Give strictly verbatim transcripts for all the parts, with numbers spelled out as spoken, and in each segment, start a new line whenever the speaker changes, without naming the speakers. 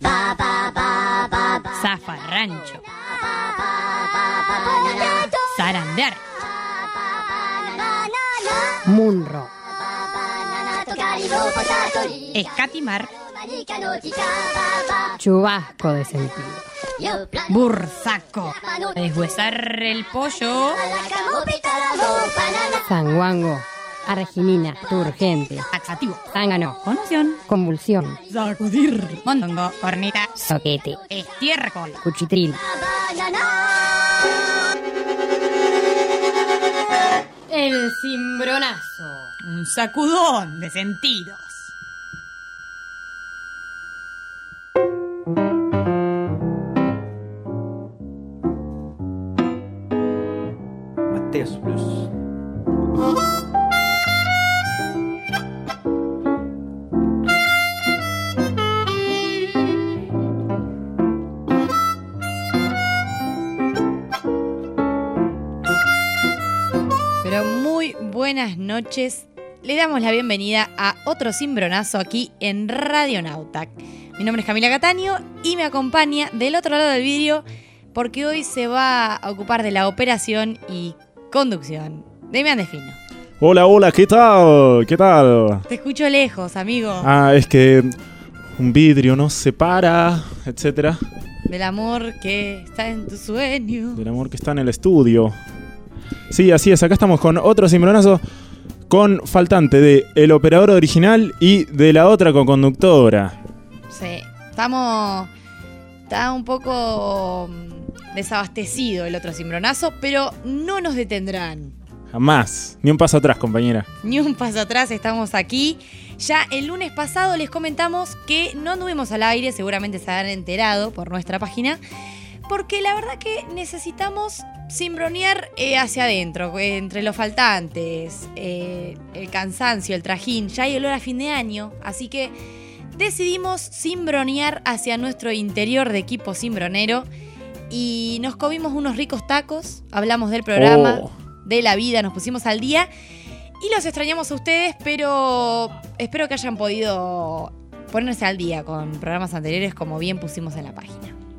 Zafarrancho, zarandear,
munro,
escatimar,
chubasco de sentido,
burzaco, deshuesar el pollo,
zanguango, arginina, turgente,
laxativo,
zángano,
conmoción,
convulsión,
sacudir, mondongo, corneta,
soquete,
estiércol,
cuchitril. El cimbronazo.
un sacudón de sentidos.
Mateus Plus.
Pero muy buenas noches. Le damos la bienvenida a otro cimbronazo aquí en Radio Nautac. Mi nombre es Camila Cataño y me acompaña del otro lado del vidrio porque hoy se va a ocupar de la operación y conducción. Demian Defino.
Hola, hola, ¿qué tal? ¿Qué tal?
Te escucho lejos, amigo.
Ah, es que un vidrio nos separa, etcétera.
Del amor que está en tu sueño.
Del amor que está en el estudio. Sí, así es, acá estamos con otro cimbronazo con faltante de el operador original y de la otra co-conductora.
Sí, estamos... Está un poco desabastecido el otro cimbronazo, pero no nos detendrán.
Jamás, ni un paso atrás, compañera.
Ni un paso atrás, estamos aquí. Ya el lunes pasado les comentamos que no anduvimos al aire, seguramente se habrán enterado por nuestra página, porque la verdad que necesitamos cimbronear eh, hacia adentro, eh, entre los faltantes, eh, el cansancio, el trajín. Ya hay olor a fin de año, así que decidimos cimbronear hacia nuestro interior de equipo cimbronero y nos comimos unos ricos tacos, hablamos del programa,
Oh.
de la vida, nos pusimos al día y los extrañamos a ustedes, pero espero que hayan podido ponerse al día con programas anteriores como bien pusimos en la página.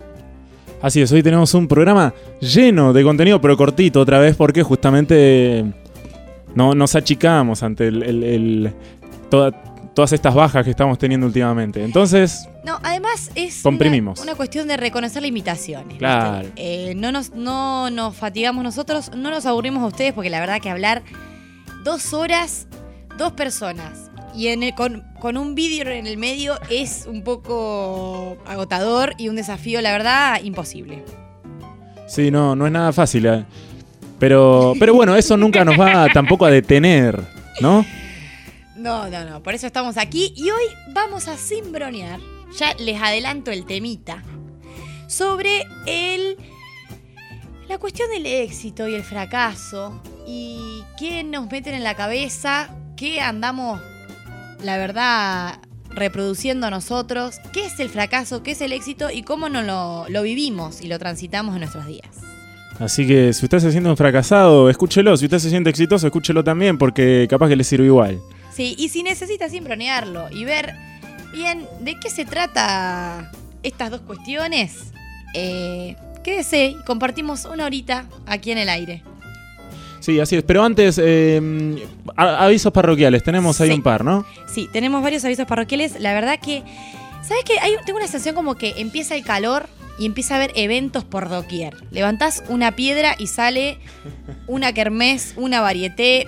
Así es, hoy tenemos un programa lleno de contenido, pero cortito otra vez, porque justamente no, nos achicamos ante el, el, el, toda, todas estas bajas que estamos teniendo últimamente. Entonces,
No, además es
comprimimos.
Una, una cuestión de reconocer limitaciones.
Claro.
Eh, no, nos, no nos fatigamos nosotros, no nos aburrimos a ustedes, porque la verdad que hablar dos horas, dos personas, y en el, con, con un vídeo en el medio es un poco agotador y un desafío, la verdad, imposible.
Sí, no, no es nada fácil. eh. Pero, pero bueno, eso nunca nos va tampoco a detener, ¿no?
No, no, no, por eso estamos aquí y hoy vamos a cimbronear, ya les adelanto el temita, sobre el, la cuestión del éxito y el fracaso y qué nos meten en la cabeza, qué andamos, la verdad, reproduciendo nosotros, qué es el fracaso, qué es el éxito y cómo nos lo, lo vivimos y lo transitamos en nuestros días.
Así que si usted se siente un fracasado, escúchelo. Si usted se siente exitoso, escúchelo también, porque capaz que le sirve igual.
Sí, y si necesita cimbronearlo y ver bien de qué se trata estas dos cuestiones, eh, quédese y compartimos una horita aquí en el aire.
Sí, así es. Pero antes, eh, a- avisos parroquiales. Tenemos ahí
Sí.
un par, ¿no?
Sí, tenemos varios avisos parroquiales. La verdad que, ¿sabes qué? Hay, tengo una sensación como que empieza el calor y empieza a haber eventos por doquier. Levantás una piedra y sale una kermés, una varieté,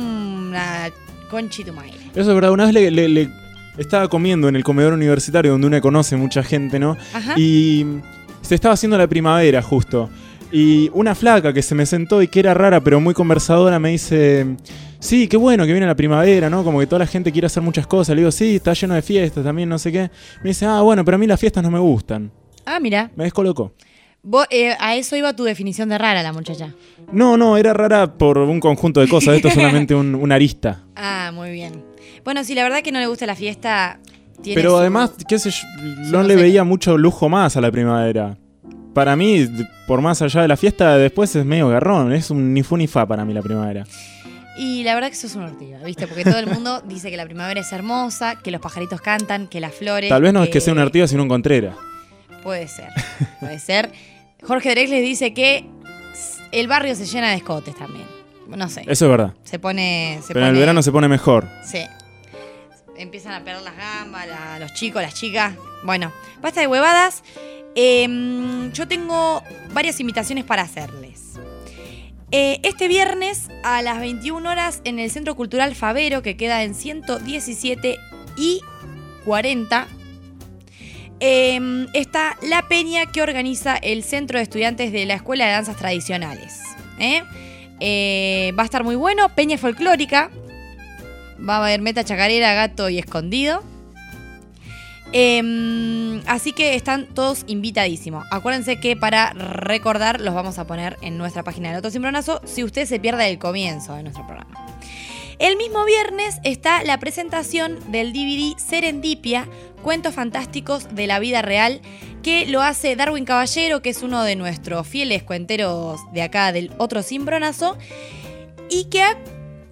una conchitumaire.
Eso es verdad. Una vez le, le- le estaba comiendo en el comedor universitario donde uno conoce mucha gente, ¿no?
Ajá.
Y se estaba haciendo la primavera justo. Y una flaca que se me sentó y que era rara pero muy conversadora me dice: sí, qué bueno que viene la primavera, ¿no? Como que toda la gente quiere hacer muchas cosas. Le digo: sí, está lleno de fiestas también, no sé qué. Me dice: ah, bueno, pero a mí las fiestas no me gustan.
Ah, mira.
Me descolocó.
Vos, eh, a eso iba tu definición de rara, la muchacha.
No, no, era rara por un conjunto de cosas. Esto es solamente un, una arista.
Ah, muy bien. Bueno, si la verdad que no le gusta la fiesta, tiene
Pero
su-
además, qué sé yo, no
no
le
sé.
veía mucho lujo más a la primavera. Para mí, por más allá de la fiesta, después es medio garrón. Es un ni fu ni fa para mí la primavera.
Y la verdad que sos una ortiga, ¿viste? Porque todo el mundo dice que la primavera es hermosa, que los pajaritos cantan, que las flores...
Tal vez no
que...
es que sea una ortiga, sino un Contreras.
Puede ser, puede ser. Jorge Drexler les dice que el barrio se llena de escotes también. No sé.
Eso es verdad.
Se pone... Se
Pero
pone...
en el verano se pone mejor.
Sí. Empiezan a perder las gambas, la- los chicos, las chicas. Bueno, basta de huevadas. Eh, yo tengo varias invitaciones para hacerles. Eh, este viernes a las veintiuna horas en el Centro Cultural Favero, que queda en ciento diecisiete y cuarenta, eh, está la peña que organiza el Centro de Estudiantes de la Escuela de Danzas Tradicionales. ¿eh? Eh, va a estar muy bueno, peña folclórica. Va a haber meta, chacarera, gato y escondido. Eh, así que están todos invitadísimos. Acuérdense que para recordar los vamos a poner en nuestra página del Otro Cimbronazo si usted se pierde el comienzo de nuestro programa. El mismo viernes está la presentación del D V D Serendipia, Cuentos Fantásticos de la Vida Real, que lo hace Darwin Caballero, que es uno de nuestros fieles cuenteros de acá del Otro Cimbronazo, y que ha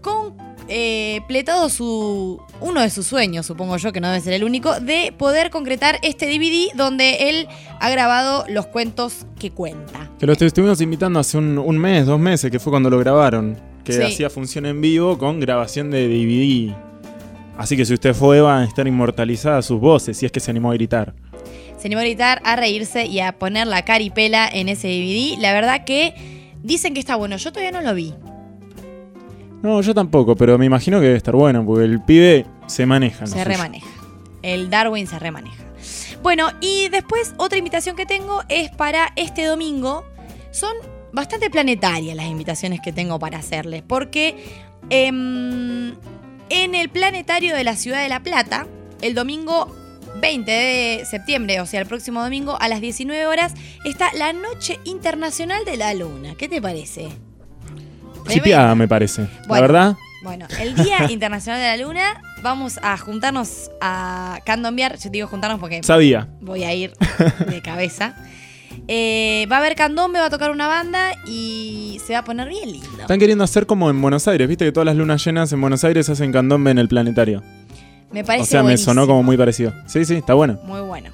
completado su, uno de sus sueños, supongo yo, que no debe ser el único, de poder concretar este D V D donde él ha grabado los cuentos que cuenta.
Que lo estuvimos invitando hace un, un mes, dos meses, que fue cuando lo grabaron. Que
Sí.
hacía función en vivo con grabación de D V D. Así que si usted fue, van a estar inmortalizadas sus voces, si es que se animó a gritar.
Se animó a gritar, a reírse y a poner la caripela en ese D V D. La verdad que dicen que está bueno. Yo todavía no lo vi.
No, yo tampoco, pero me imagino que debe estar bueno, porque el pibe se maneja. ¿no?
Se remaneja. El Darwin se remaneja. Bueno, y después otra invitación que tengo es para este domingo. Son bastante planetarias las invitaciones que tengo para hacerles, porque eh, en el planetario de la Ciudad de La Plata, el domingo veinte de septiembre, o sea, el próximo domingo a las diecinueve horas, está la Noche Internacional de la Luna. ¿Qué te parece?
Chipeada, me parece. La
Bueno.
verdad,
Bueno, el Día Internacional de la Luna, vamos a juntarnos a candombear. Yo digo juntarnos porque
sabía.
voy a ir de cabeza. Eh, va a haber candombe, va a tocar una banda y se va a poner bien lindo.
Están queriendo hacer como en Buenos Aires, viste que todas las lunas llenas en Buenos Aires hacen candombe en el planetario.
Me parece
O sea, me
buenísimo.
sonó como muy parecido. Sí, sí, está bueno.
Muy bueno.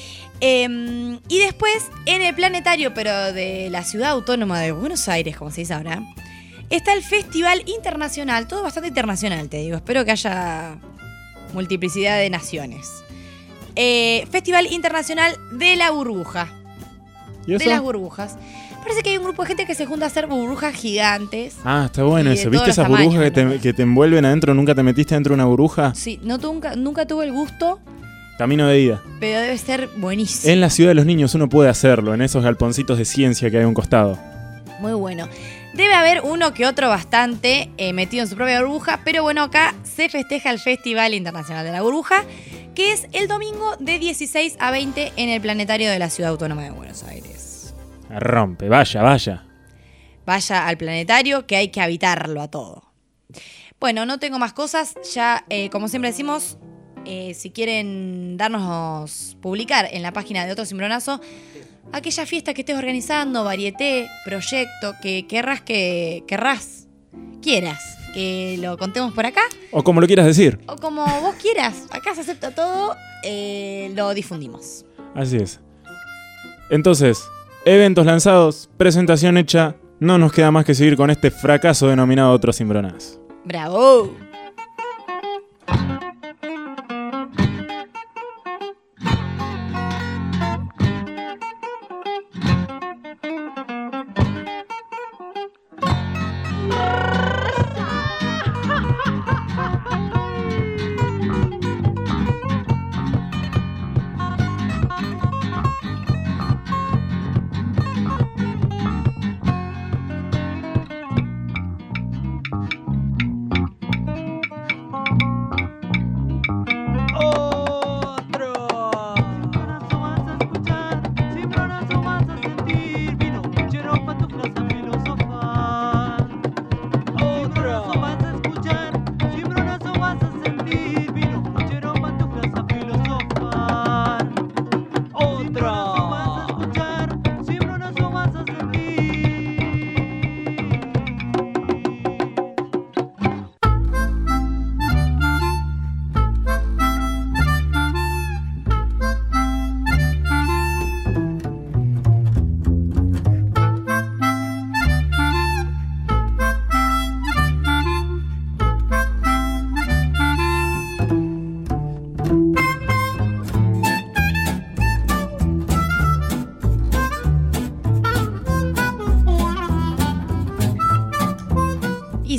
Eh, y después, en el planetario, pero de la Ciudad Autónoma de Buenos Aires, como se dice ahora, está el Festival Internacional. Todo bastante internacional, te digo. Espero que haya multiplicidad de naciones. Eh, Festival Internacional de la Burbuja.
¿Y eso?
De las burbujas. Parece que hay un grupo de gente que se junta a hacer burbujas gigantes.
Ah, está bueno
Y de
eso.
todos
¿Viste
los
esas burbujas
tamaños,
que te,
¿no?
que te envuelven adentro? ¿Nunca te metiste dentro de una burbuja?
Sí, no tu- nunca, nunca tuve el gusto,
Camino de ida.
pero debe ser buenísimo.
En la ciudad de los niños uno puede hacerlo, en esos galponcitos de ciencia que hay a un costado.
Muy bueno. Debe haber uno que otro bastante eh, metido en su propia burbuja, pero bueno, acá se festeja el Festival Internacional de la Burbuja, que es el domingo de dieciséis a veinte en el planetario de la Ciudad Autónoma de Buenos Aires.
Rompe, vaya, vaya.
Vaya al planetario, que hay que habitarlo a todo. Bueno, no tengo más cosas. Ya, eh, como siempre decimos, eh, si quieren darnos, publicar en la página de Otro Cimbronazo aquella fiesta que estés organizando, varieté, proyecto, que querrás que querrás, quieras que lo contemos por acá,
O como lo quieras decir.
o como vos quieras. Acá se acepta todo, eh, lo difundimos.
Así es. Entonces, eventos lanzados, presentación hecha, no nos queda más que seguir con este fracaso denominado Otro Cimbronazo.
¡Bravo!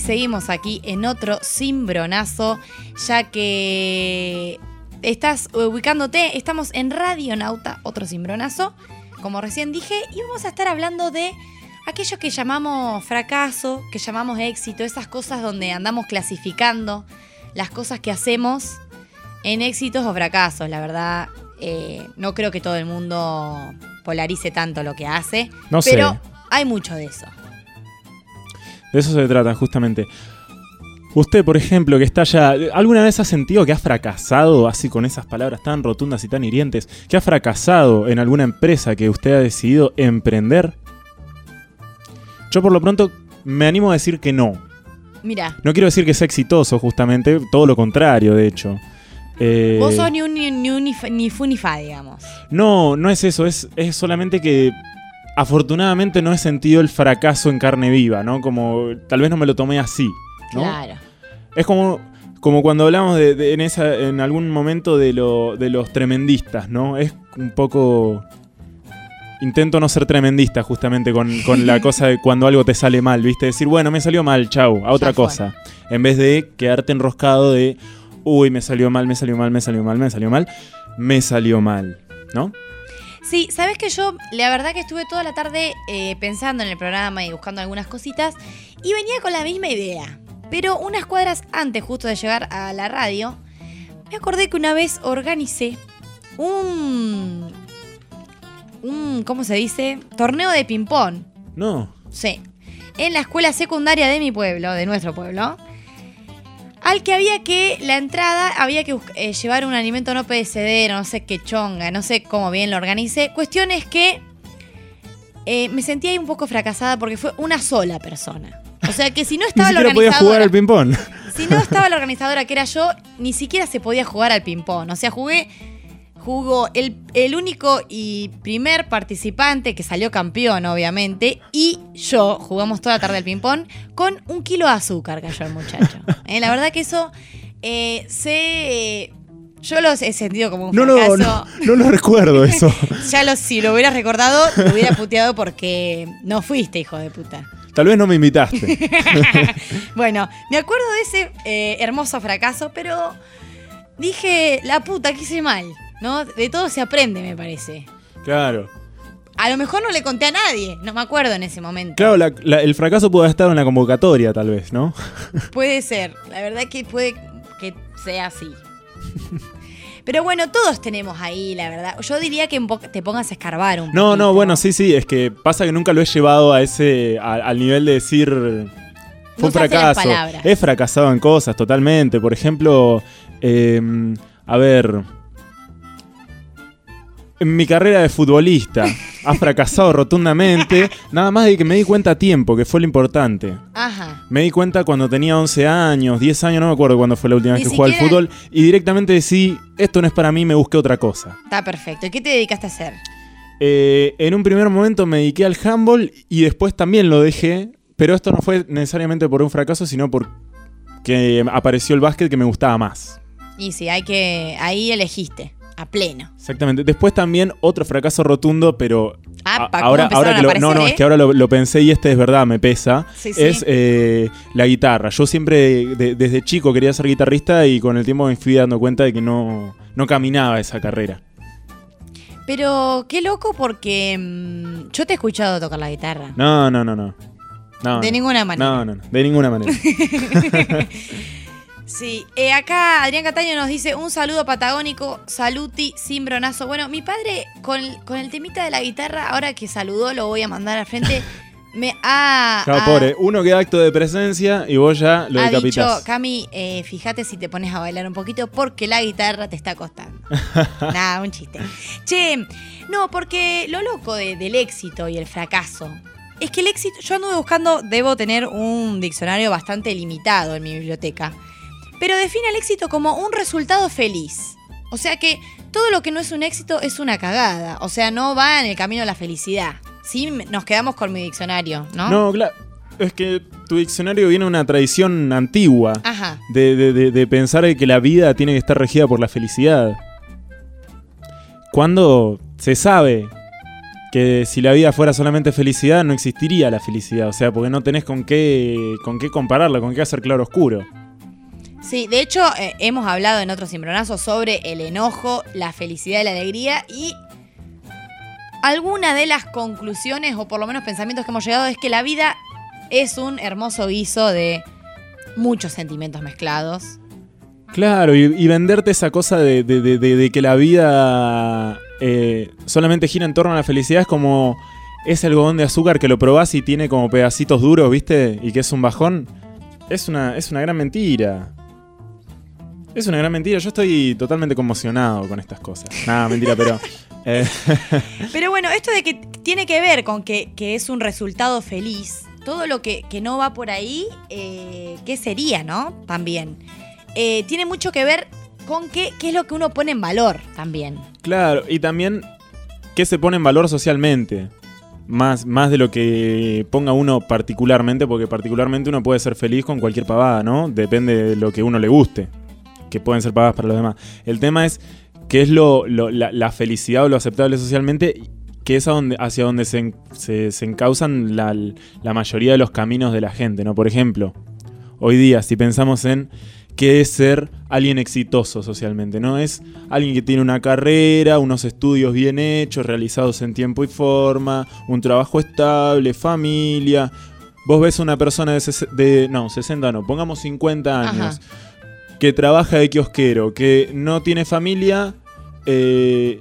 seguimos aquí en otro cimbronazo, ya que estás ubicándote, estamos en Radionauta, otro cimbronazo, como recién dije, y vamos a estar hablando de aquello que llamamos fracaso, que llamamos éxito, esas cosas donde andamos clasificando las cosas que hacemos en éxitos o fracasos. La verdad, eh, no creo que todo el mundo polarice tanto lo que hace,
no
pero
sé.
Hay mucho de eso.
De eso se trata, justamente. Usted, por ejemplo, que está ya... ¿Alguna vez ha sentido que ha fracasado, así con esas palabras tan rotundas y tan hirientes, que ha fracasado en alguna empresa que usted ha decidido emprender? Yo por lo pronto me animo a decir que no.
Mira.
No quiero decir que sea exitoso, justamente, todo lo contrario, de hecho. Eh,
Vos sos ni un ni, ni, un, ni, ni fu ni fa, digamos.
No, no es eso, es, es solamente que afortunadamente no he sentido el fracaso en carne viva, ¿no? Como tal vez no me lo tomé así, ¿no?
Claro.
Es como, como cuando hablamos de, de, en, esa, en algún momento de, lo, de los tremendistas, ¿no? Es un poco... Intento no ser tremendista justamente con, con la cosa de cuando algo te sale mal, ¿viste? Decir, bueno, me salió mal, chau, a otra cosa. En vez de quedarte enroscado de, uy, me salió mal, me salió mal, me salió mal, me salió mal, me salió mal, ¿no?
Sí, sabes que yo, la verdad que estuve toda la tarde eh, pensando en el programa y buscando algunas cositas y venía con la misma idea. Pero unas cuadras antes justo de llegar a la radio, me acordé que una vez organicé un... un, ¿cómo se dice? Torneo de ping-pong.
No.
Sí. En la escuela secundaria de mi pueblo, de nuestro pueblo. Al que había que, la entrada, había que eh, llevar un alimento no perecedero, no sé qué chonga, no sé cómo bien lo organicé. Cuestión es que eh, me sentí ahí un poco fracasada porque fue una sola persona. O sea que si no estaba la
organizadora... Ni siquiera podía jugar al ping-pong.
Si no estaba la organizadora, que era yo, ni siquiera se podía jugar al ping-pong. O sea, jugué... Jugó el, el único y primer participante que salió campeón, obviamente, y yo jugamos toda la tarde al ping-pong con un kilo de azúcar, cayó el muchacho. Eh, la verdad que eso eh, se... Yo lo he sentido como un
no,
fracaso.
No, no, no lo recuerdo eso.
Ya lo, si lo hubieras recordado, te hubiera puteado porque no fuiste, hijo de puta.
Tal vez no me invitaste.
Bueno, me acuerdo de ese eh, hermoso fracaso, pero dije, la puta, que hice mal. ¿No? De todo se aprende, me parece.
Claro.
A lo mejor no le conté a nadie, no me acuerdo en ese momento.
Claro, la, la, el fracaso puede haber estado en la convocatoria, tal vez, ¿no?
Puede ser, la verdad que puede que sea así. Pero bueno, todos tenemos ahí, la verdad. Yo diría que te pongas a escarbar un poco.
No, no, bueno, sí, sí, es que pasa que nunca lo he llevado a ese, a, al nivel de decir... Fue un fracaso. He fracasado en cosas, totalmente. Por ejemplo, eh, a ver... En mi carrera de futbolista ha fracasado rotundamente, nada más de que me di cuenta a tiempo, que fue lo importante.
Ajá.
Me di cuenta cuando tenía once años, diez años, no me acuerdo cuándo fue la última vez
Ni
que jugué al
siquiera...
fútbol, y directamente decidí, esto no es para mí, me busqué otra cosa.
Está perfecto. ¿Y qué te dedicaste a hacer?
Eh, en un primer momento me dediqué al handball y después también lo dejé, pero esto no fue necesariamente por un fracaso, sino porque apareció el básquet que me gustaba más.
Y sí, hay que... ahí elegiste. A pleno.
Exactamente. Después también otro fracaso rotundo, pero
ah,
a, ahora, ahora que lo, aparecer, no, no, eh? es que ahora lo, lo pensé y este es verdad, me pesa.
Sí, sí.
Es eh, la guitarra. Yo siempre de, desde chico quería ser guitarrista y con el tiempo me fui dando cuenta de que no, no caminaba esa carrera.
Pero qué loco porque mmm, yo te he escuchado tocar la guitarra.
No, no, no, no. no
de
no.
ninguna manera.
No, no, no. De ninguna manera.
Sí, eh, acá Adrián Cataño nos dice un saludo patagónico, saluti, cimbronazo. Bueno, mi padre con, con el temita de la guitarra, ahora que saludó, lo voy a mandar al frente, me ha...
Claro,
ha,
pobre, uno queda acto de presencia y vos ya lo
ha
decapitás.
dicho, Cami, eh, fíjate si te pones a bailar un poquito porque la guitarra te está costando. Nada, un chiste. Che, no, porque lo loco de, del éxito y el fracaso es que el éxito, yo anduve buscando, debo tener un diccionario bastante limitado en mi biblioteca. Pero define el éxito como un resultado feliz. O sea que todo lo que no es un éxito es una cagada. O sea, no va en el camino de la felicidad. Sí, nos quedamos con mi diccionario, ¿no?
No, claro. Es que tu diccionario viene de una tradición antigua.
Ajá.
De, de, de, de pensar que la vida tiene que estar regida por la felicidad. Cuando se sabe que si la vida fuera solamente felicidad, no existiría la felicidad. O sea, porque no tenés con qué, con qué compararla, con qué hacer claro oscuro.
Sí, de hecho, eh, hemos hablado en otros cimbronazos sobre el enojo, la felicidad y la alegría. Y alguna de las conclusiones, o por lo menos pensamientos que hemos llegado, es que la vida es un hermoso guiso de muchos sentimientos mezclados.
Claro, y, y venderte esa cosa de, de, de, de, de que la vida eh, solamente gira en torno a la felicidad es como ese algodón de azúcar que lo probás y tiene como pedacitos duros, ¿viste? Y que es un bajón. Es una, es una gran mentira. Es una gran mentira. Yo estoy totalmente conmocionado con estas cosas. Nada, mentira, pero... Eh.
Pero bueno, esto de que tiene que ver con que, que es un resultado feliz, todo lo que, que no va por ahí, eh, ¿qué sería, no? También. Eh, tiene mucho que ver con qué, qué es lo que uno pone en valor también.
Claro, y también qué se pone en valor socialmente. Más, más de lo que ponga uno particularmente, porque particularmente uno puede ser feliz con cualquier pavada, ¿no? Depende de lo que uno le guste, que pueden ser pavadas para los demás. El tema es qué es lo, lo, la, la felicidad o lo aceptable socialmente, que es a donde, hacia donde se, en, se, se encausan la, la mayoría de los caminos de la gente, ¿no? Por ejemplo, hoy día, si pensamos en qué es ser alguien exitoso socialmente, ¿no? Es alguien que tiene una carrera, unos estudios bien hechos, realizados en tiempo y forma, un trabajo estable, familia. Vos ves a una persona de, ses- de no, sesenta no, pongamos cincuenta años, ajá, que trabaja de kiosquero, que no tiene familia, eh,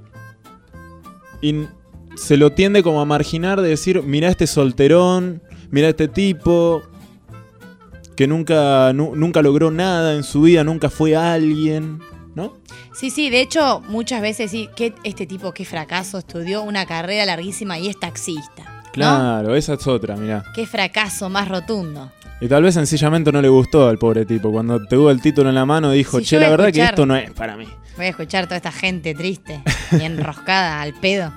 y se lo tiende como a marginar de decir, mirá este solterón, mirá este tipo... que nunca, nu, nunca logró nada en su vida, nunca fue alguien, ¿no?
Sí, sí, de hecho, muchas veces sí, que este tipo, qué fracaso, estudió una carrera larguísima y es taxista, ¿no?
Claro, esa es otra, mirá.
Qué fracaso más rotundo.
Y tal vez sencillamente no le gustó al pobre tipo. Cuando tuvo el título en la mano dijo,
sí,
che, la verdad
escuchar,
que esto no es para mí.
Voy a escuchar toda esta gente triste y enroscada al pedo.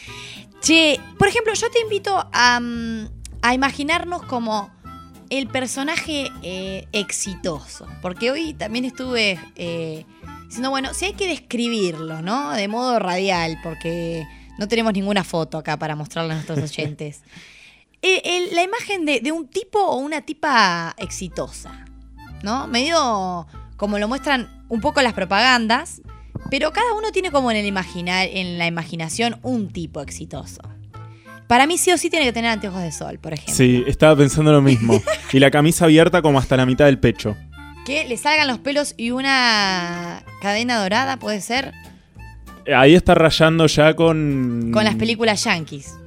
Che, por ejemplo, yo te invito a, a imaginarnos como... el personaje eh, exitoso, porque hoy también estuve eh, diciendo, bueno, si hay que describirlo, ¿no? De modo radial, porque no tenemos ninguna foto acá para mostrarle a nuestros oyentes. eh, el, la imagen de, de un tipo o una tipa exitosa, ¿no? Medio como lo muestran un poco las propagandas, pero cada uno tiene como en, el imaginar, en la imaginación un tipo exitoso. Para mí sí o sí tiene que tener anteojos de sol, por ejemplo.
Sí, estaba pensando lo mismo. Y la camisa abierta como hasta la mitad del pecho.
Que le salgan los pelos y una cadena dorada, ¿puede ser?
Ahí está rayando ya con...
Con las películas yankees.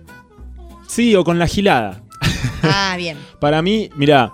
Sí, o con la gilada.
Ah, bien.
Para mí, mirá,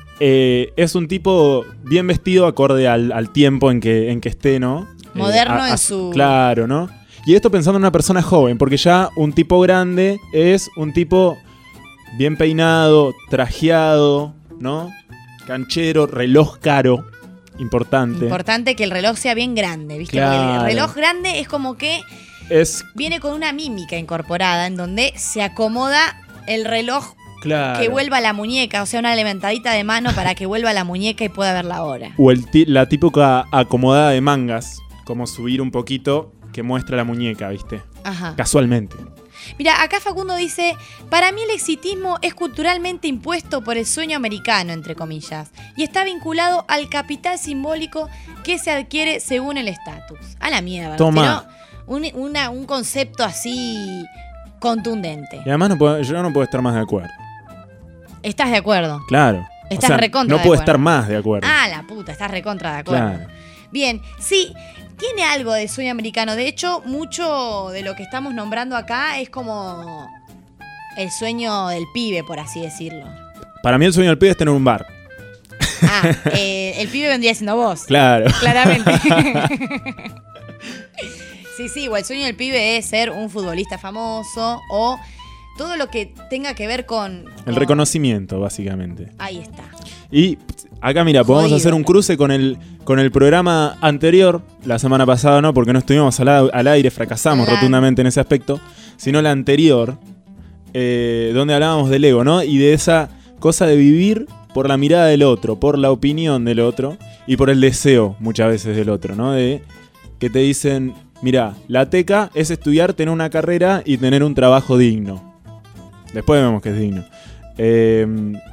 eh, es un tipo bien vestido acorde al, al tiempo en que, en que esté, ¿no?
Moderno
eh, a, a,
en su...
Claro, ¿no? Y esto pensando en una persona joven, porque ya un tipo grande es un tipo bien peinado, trajeado, ¿no? Canchero, reloj caro, importante.
Importante que el reloj sea bien grande, ¿viste?
Claro.
Porque el reloj grande es como que
es...
viene con una mímica incorporada en donde se acomoda el reloj,
claro,
que vuelva a la muñeca, o sea, una levantadita de mano para que vuelva a la muñeca y pueda ver la hora.
O el ti- la típica acomodada de mangas, como subir un poquito... que muestra la muñeca, ¿viste?
Ajá.
Casualmente.
Mira, acá Facundo dice, para mí el exitismo es culturalmente impuesto por el sueño americano, entre comillas, y está vinculado al capital simbólico que se adquiere según el estatus. A la mierda.
Toma.
Pero un, una, un concepto así contundente.
Y además no puedo, yo no puedo estar más de acuerdo.
¿Estás de acuerdo?
Claro.
Estás
o sea,
recontra
no
de
puedo
acuerdo.
estar más de acuerdo.
Ah, la puta, estás recontra de acuerdo.
Claro.
Bien, sí, tiene algo de sueño americano. De hecho, mucho de lo que estamos nombrando acá es como el sueño del pibe, por así decirlo.
Para mí el sueño del pibe es tener un bar.
Ah, eh, el pibe vendría siendo vos.
Claro.
Claramente. Sí, sí, o el sueño del pibe es ser un futbolista famoso o todo lo que tenga que ver con... con...
El reconocimiento, básicamente.
Ahí está.
Y acá, mira, podemos
Jodido.
hacer un cruce con el, con el programa anterior, la semana pasada, ¿no? Porque no estuvimos al, a- al aire, fracasamos
Claro.
rotundamente en ese aspecto, sino la anterior, eh, donde hablábamos del ego, ¿no? Y de esa cosa de vivir por la mirada del otro, por la opinión del otro y por el deseo, muchas veces, del otro, ¿no? De que te dicen, mirá, la teca es estudiar, tener una carrera y tener un trabajo digno. Después vemos que es digno. Eh,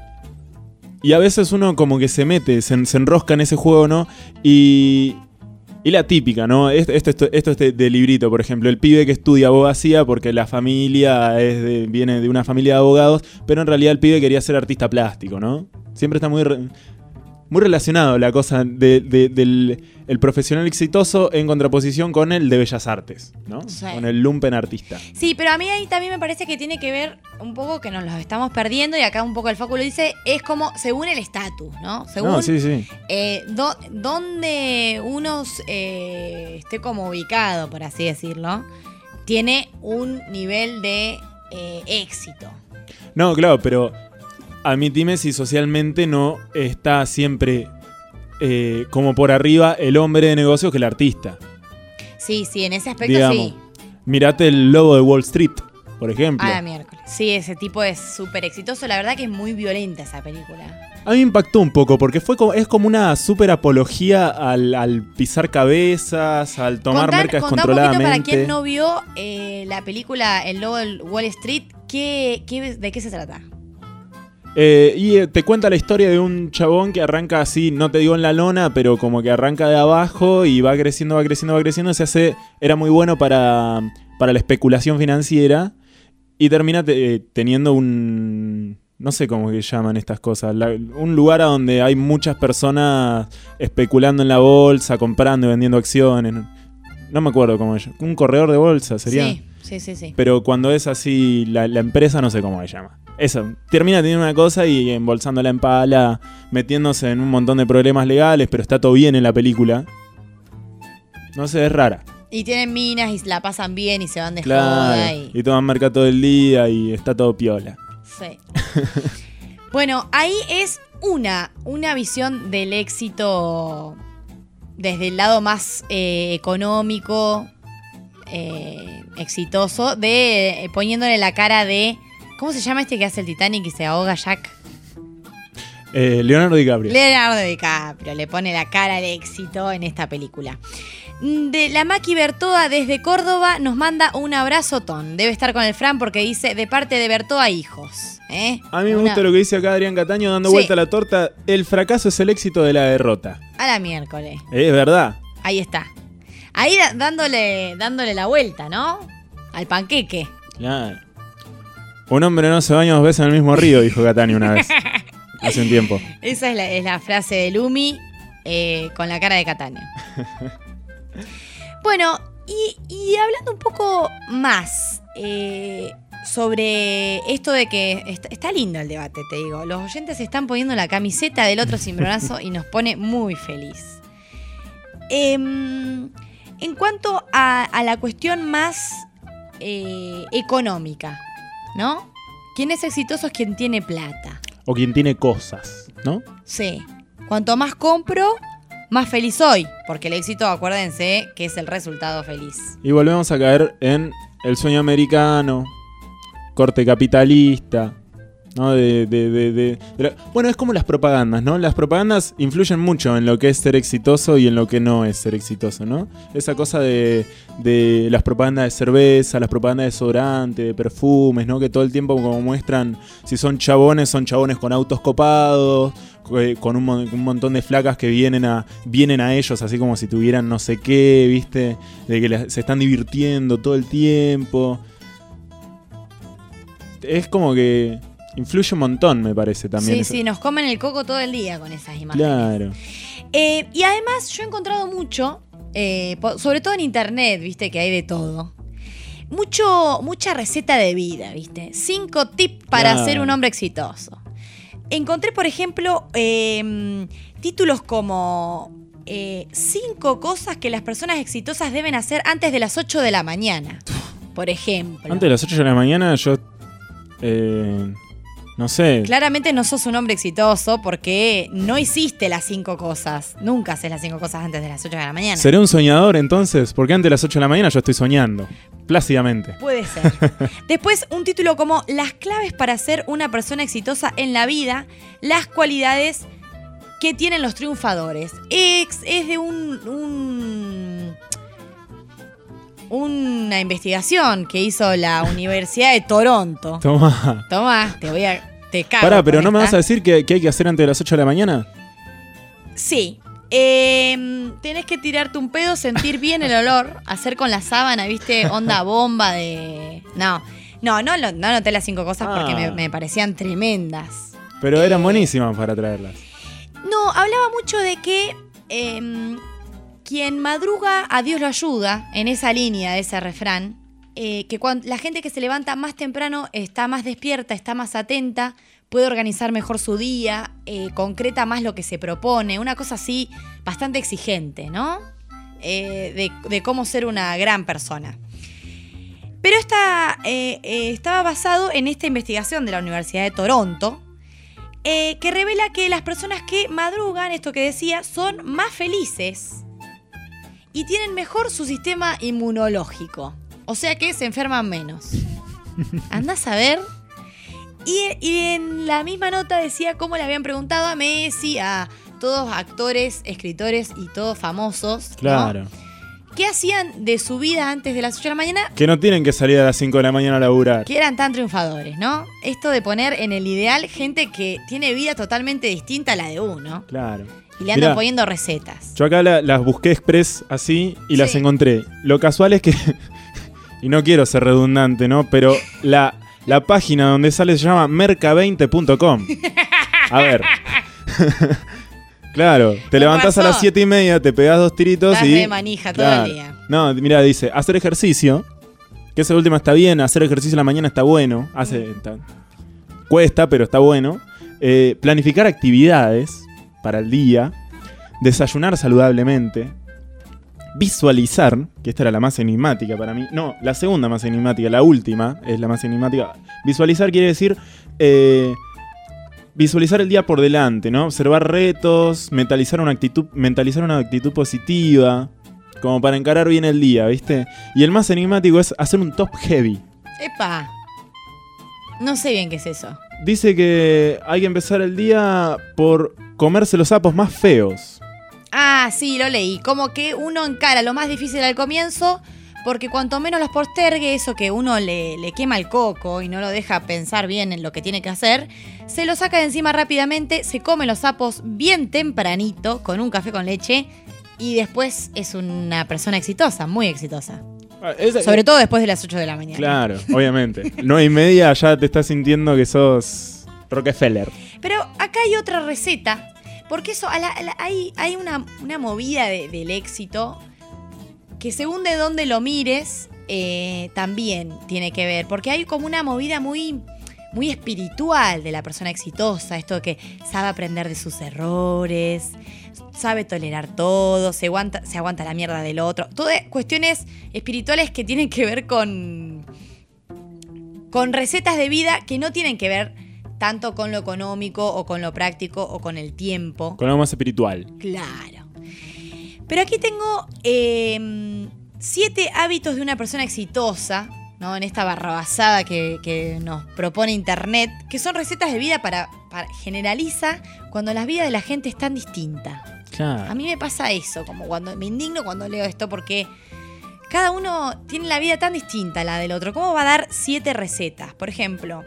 y a veces uno como que se mete, se, se enrosca en ese juego, ¿no? Y... Y la típica, ¿no? Esto, esto, esto, esto es de, de librito, por ejemplo. El pibe que estudia abogacía porque la familia es de, viene de una familia de abogados, pero en realidad el pibe quería ser artista plástico, ¿no? Siempre está muy, re, muy relacionado la cosa de, de, del el profesional exitoso en contraposición con el de Bellas Artes, ¿no?
Sí.
Con el lumpen artista.
Sí, pero a mí ahí también me parece que tiene que ver un poco que nos los estamos perdiendo, y acá un poco el Facu lo dice, es como según el estatus, ¿no? Según
No, sí, sí.
eh, do, donde uno eh, esté como ubicado, por así decirlo, tiene un nivel de eh, éxito.
No, claro, pero admitime si socialmente no está siempre eh, como por arriba el hombre de negocios que el artista.
Sí, sí, en ese aspecto
Digamos,
sí.
mirate el Lobo de Wall Street, por ejemplo.
A la miércoles. Sí, ese tipo es súper exitoso. La verdad que es muy violenta esa película.
A mí me impactó un poco porque fue como, es como una súper apología al, al pisar cabezas, al tomar
Contar-
merca
contá
descontroladamente.
un poquito para quien no vio eh, la película El Lobo de Wall Street, ¿qué, qué, ¿de qué se trata?
Eh, y eh, te cuenta la historia de un chabón que arranca así, no te digo en la lona, pero como que arranca de abajo y va creciendo, va creciendo, va creciendo. Se hace, era muy bueno para, para la especulación financiera y termina te- teniendo un... No sé cómo que llaman estas cosas. La- un lugar a donde hay muchas personas especulando en la bolsa, comprando y vendiendo acciones. No me acuerdo cómo es. Un corredor de bolsa sería.
Sí, sí, sí, sí.
Pero cuando es así, la, la empresa no sé cómo se llama. Eso, termina teniendo una cosa y embolsándola en pala, metiéndose en un montón de problemas legales, pero está todo bien en la película. No sé, es rara.
Y tienen minas y la pasan bien y se van de
Claro.
joda. Y...
Y toman merca todo el día y está todo piola.
Sí. Bueno, ahí es una, una visión del éxito desde el lado más eh, económico, eh, exitoso, de eh, poniéndole la cara de... ¿Cómo se llama este que hace el Titanic y se ahoga Jack?
Eh, Leonardo DiCaprio.
Leonardo DiCaprio le pone la cara al éxito en esta película. De la Maki Bertoa desde Córdoba nos manda un abrazotón. Debe estar con el Fran porque dice de parte de Bertoa hijos. ¿eh?
A mí me
Una-
gusta lo que dice acá Adrián Cataño dando
Sí.
vuelta a la torta. El fracaso es el éxito de la derrota.
A la miércoles.
Es verdad.
Ahí está. Ahí da- dándole, dándole la vuelta, ¿no? Al panqueque.
Claro. Un hombre no se baña dos veces en el mismo río, dijo Cataño una vez. Hace un tiempo.
Esa es la, es la frase de Lumi eh, con la cara de Catania. Bueno, y, y hablando un poco más eh, sobre esto de que está, está lindo el debate, te digo. Los oyentes se están poniendo la camiseta del otro cimbronazo y nos pone muy feliz. Em, en cuanto a, a la cuestión más eh, económica, ¿no? Quien es exitoso es quien tiene plata.
O quien tiene cosas, ¿no?
Sí. Cuanto más compro, más feliz soy. Porque el éxito, acuérdense, que es el resultado feliz.
Y volvemos a caer en el sueño americano, corte capitalista, ¿no? De, de, de, de- de la- bueno, es como las propagandas, ¿no? Las propagandas influyen mucho en lo que es ser exitoso y en lo que no es ser exitoso, ¿no? Esa cosa de, de las propagandas de cerveza, las propagandas de desodorante, de perfumes, ¿no? Que todo el tiempo como muestran, si son chabones, son chabones con autos copados, eh, con un, mon- un montón de flacas que vienen a, vienen a ellos así como si tuvieran no sé qué, ¿viste? De que les- se están divirtiendo todo el tiempo. Es como que influye un montón, me parece también.
Sí,
eso.
sí, nos comen el coco todo el día con esas imágenes.
Claro.
Eh, y además yo he encontrado mucho, eh, po- sobre todo en internet, viste, que hay de todo. Mucho, mucha receta de vida, viste. Cinco tips para
Claro.
ser un hombre exitoso. Encontré, por ejemplo, eh, títulos como eh, cinco cosas que las personas exitosas deben hacer antes de las ocho de la mañana. Por ejemplo.
Antes de las ocho de la mañana yo... eh, no sé.
Claramente no sos un hombre exitoso porque no hiciste las cinco cosas. Nunca haces las cinco cosas antes de las ocho de la mañana.
¿Seré un soñador entonces? Porque antes de las ocho de la mañana yo estoy soñando. Plácidamente.
Puede ser. Después, un título como Las claves para ser una persona exitosa en la vida, las cualidades que tienen los triunfadores. Es, es de un, un, una investigación que hizo la Universidad de Toronto.
Tomá.
Tomá, te voy a... Te cago.
Pará, pero
con
¿no me
esta.
vas a decir que, que hay que hacer antes de las ocho de la mañana?
Sí. Eh, tenés que tirarte un pedo, sentir bien el olor, hacer con la sábana, ¿viste? Onda bomba de... No, no, no, no, no anoté las cinco cosas porque
Ah.
me, me parecían tremendas.
Pero eran
Eh,
buenísimas para traerlas.
No, hablaba mucho de que eh, quien madruga a Dios lo ayuda, en esa línea de ese refrán, eh, que cuando la gente que se levanta más temprano está más despierta, está más atenta, puede organizar mejor su día, eh, concreta más lo que se propone, una cosa así bastante exigente, ¿no? Eh, de, de cómo ser una gran persona. Pero esta, eh, eh, estaba basado en esta investigación de la Universidad de Toronto, eh, que revela que las personas que madrugan, esto que decía, son más felices y tienen mejor su sistema inmunológico. O sea que se enferman menos. Andás a ver. Y, y en la misma nota decía cómo le habían preguntado a Messi, a todos actores, escritores y todos famosos, ¿no?
Claro.
¿Qué hacían de su vida antes de las ocho de la mañana?
Que no tienen que salir a las cinco de la mañana a laburar.
Que eran tan triunfadores, ¿no? Esto de poner en el ideal gente que tiene vida totalmente distinta a la de uno.
Claro.
Y le andan
Mirá,
poniendo recetas.
yo acá la- las busqué express así y las
Sí.
encontré. Lo casual es que, y no quiero ser redundante, ¿no? Pero la, la página donde sale se llama merca veinte punto com. A ver. Claro, te
Con
levantás a las
razón.
siete y media, te pegás dos tiritos
Estás
y...
de manija todo el día.
No, mira, dice, hacer ejercicio, que esa última está bien, hacer ejercicio en la mañana está bueno, hace,
Mm.
está- cuesta, pero está bueno. Eh, planificar actividades para el día, desayunar saludablemente, visualizar, que esta era la más enigmática para mí, no, la segunda más enigmática, la última es la más enigmática. Visualizar quiere decir... eh, Visualizar el día por delante, ¿no? Observar retos, mentalizar una actitud, mentalizar una actitud positiva, como para encarar bien el día, ¿viste? Y el más enigmático es hacer un top heavy.
Epa. No sé bien qué es eso.
Dice que hay que empezar el día por comerse los sapos más feos.
Ah, sí, lo leí. Como que uno encara lo más difícil al comienzo, porque cuanto menos los postergue, eso que uno le, le quema el coco y no lo deja pensar bien en lo que tiene que hacer, se lo saca de encima rápidamente, se come los sapos bien tempranito, con un café con leche, y después es una persona exitosa, muy exitosa.
Ah, esa-
Sobre todo después de las ocho de la mañana.
Claro, obviamente. nueve y media ya te estás sintiendo que sos Rockefeller.
Pero acá hay otra receta, porque eso, a la- a la- hay, hay una, una movida de- del éxito que según de dónde lo mires, eh, también tiene que ver, porque hay como una movida muy, muy espiritual de la persona exitosa, esto de que sabe aprender de sus errores, sabe tolerar todo, se aguanta, se aguanta la mierda del otro, todas cuestiones espirituales que tienen que ver con, con recetas de vida que no tienen que ver tanto con lo económico o con lo práctico o con el tiempo.
Con algo más espiritual.
Claro. Pero aquí tengo eh, siete hábitos de una persona exitosa, ¿no? En esta barrabasada que, que nos propone Internet, que son recetas de vida para, para generaliza cuando las vidas de la gente es tan distinta. A
Claro.
mí me pasa eso, como cuando me indigno cuando leo esto, porque cada uno tiene la vida tan distinta a la del otro. ¿Cómo va a dar siete recetas? Por ejemplo,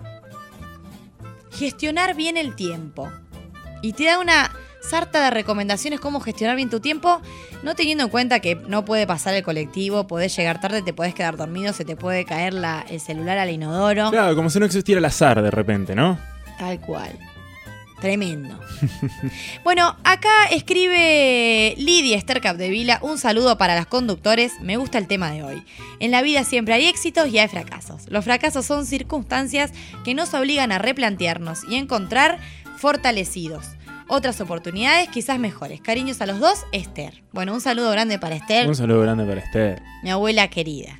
gestionar bien el tiempo. Y te da una sarta de recomendaciones cómo gestionar bien tu tiempo, no teniendo en cuenta que no puede pasar el colectivo, podés llegar tarde, te podés quedar dormido, se te puede caer la, el celular al inodoro.
Claro, como si no existiera el azar de repente, ¿no?
Tal cual. Tremendo. Bueno, acá escribe Lidia Esther Capdevila, un saludo para los conductores, me gusta el tema de hoy. En la vida siempre hay éxitos y hay fracasos. Los fracasos son circunstancias que nos obligan a replantearnos y encontrar fortalecidos otras oportunidades quizás mejores. Cariños a los dos, Esther. Bueno, un saludo grande para Esther,
Un saludo grande para Esther.
mi abuela querida.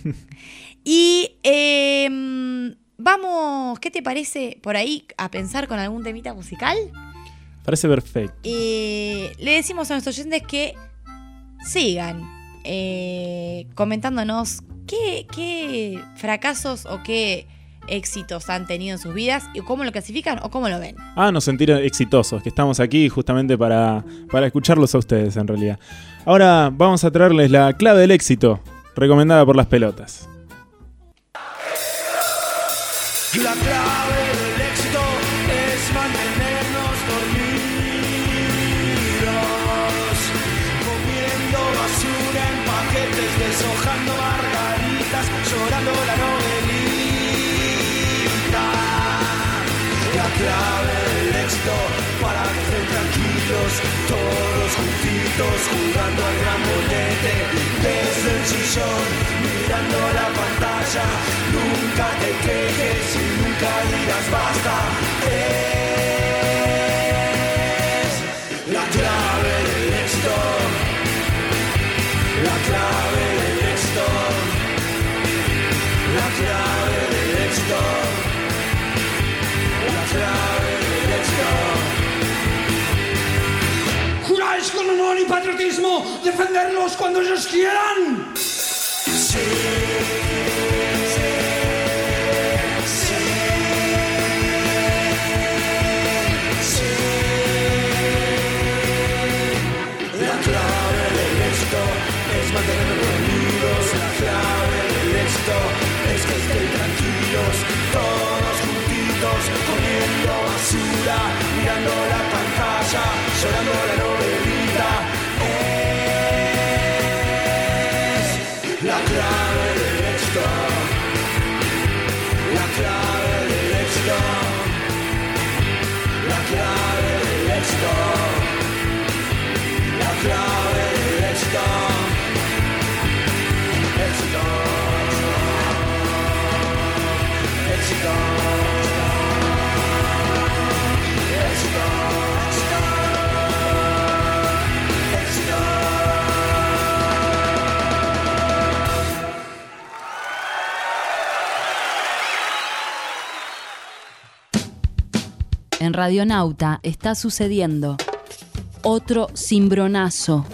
Y eh, vamos, ¿qué te parece por ahí a pensar con algún temita musical?
Parece perfecto.
Eh, le decimos a nuestros oyentes que sigan eh, comentándonos qué, qué fracasos o qué éxitos han tenido en sus vidas y cómo lo clasifican o cómo lo ven.
Ah, nos sentir exitosos, que estamos aquí justamente para, para escucharlos a ustedes en realidad. Ahora vamos a traerles la clave del éxito recomendada por las pelotas.
La clave del éxito es mantenernos dormidos, comiendo basura en paquetes, deshojando margaritas, llorando la novelita. La clave del éxito para que estén tranquilos, todos juntitos, jugando al gran bolete, desde el sillón, mirando la pantalla. Nunca te quejes y nunca digas basta. Es la clave del éxito. La clave del éxito. La clave del éxito. La clave del éxito. ¿Juráis con honor y patriotismo defenderlos cuando ellos quieran? Sí. Mantenernos dormidos, la clave del éxito es que estén tranquilos, todos juntitos, comiendo basura, mirando la pantalla, llorando la novelita. Es la clave del éxito, la clave del éxito, la clave del éxito, la clave del éxito. Éxito, éxito, éxito, éxito.
En Radionauta está sucediendo otro cimbronazo.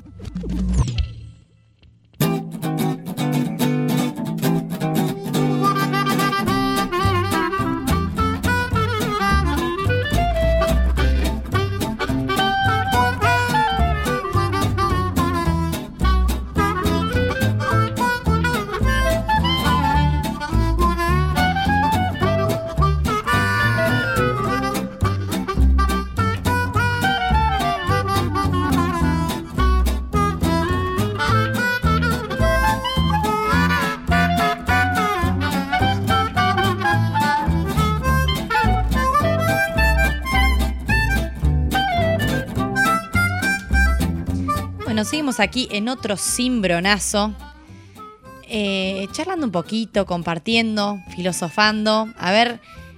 Bueno, seguimos aquí en otro cimbronazo, eh, charlando un poquito, compartiendo, filosofando, a ver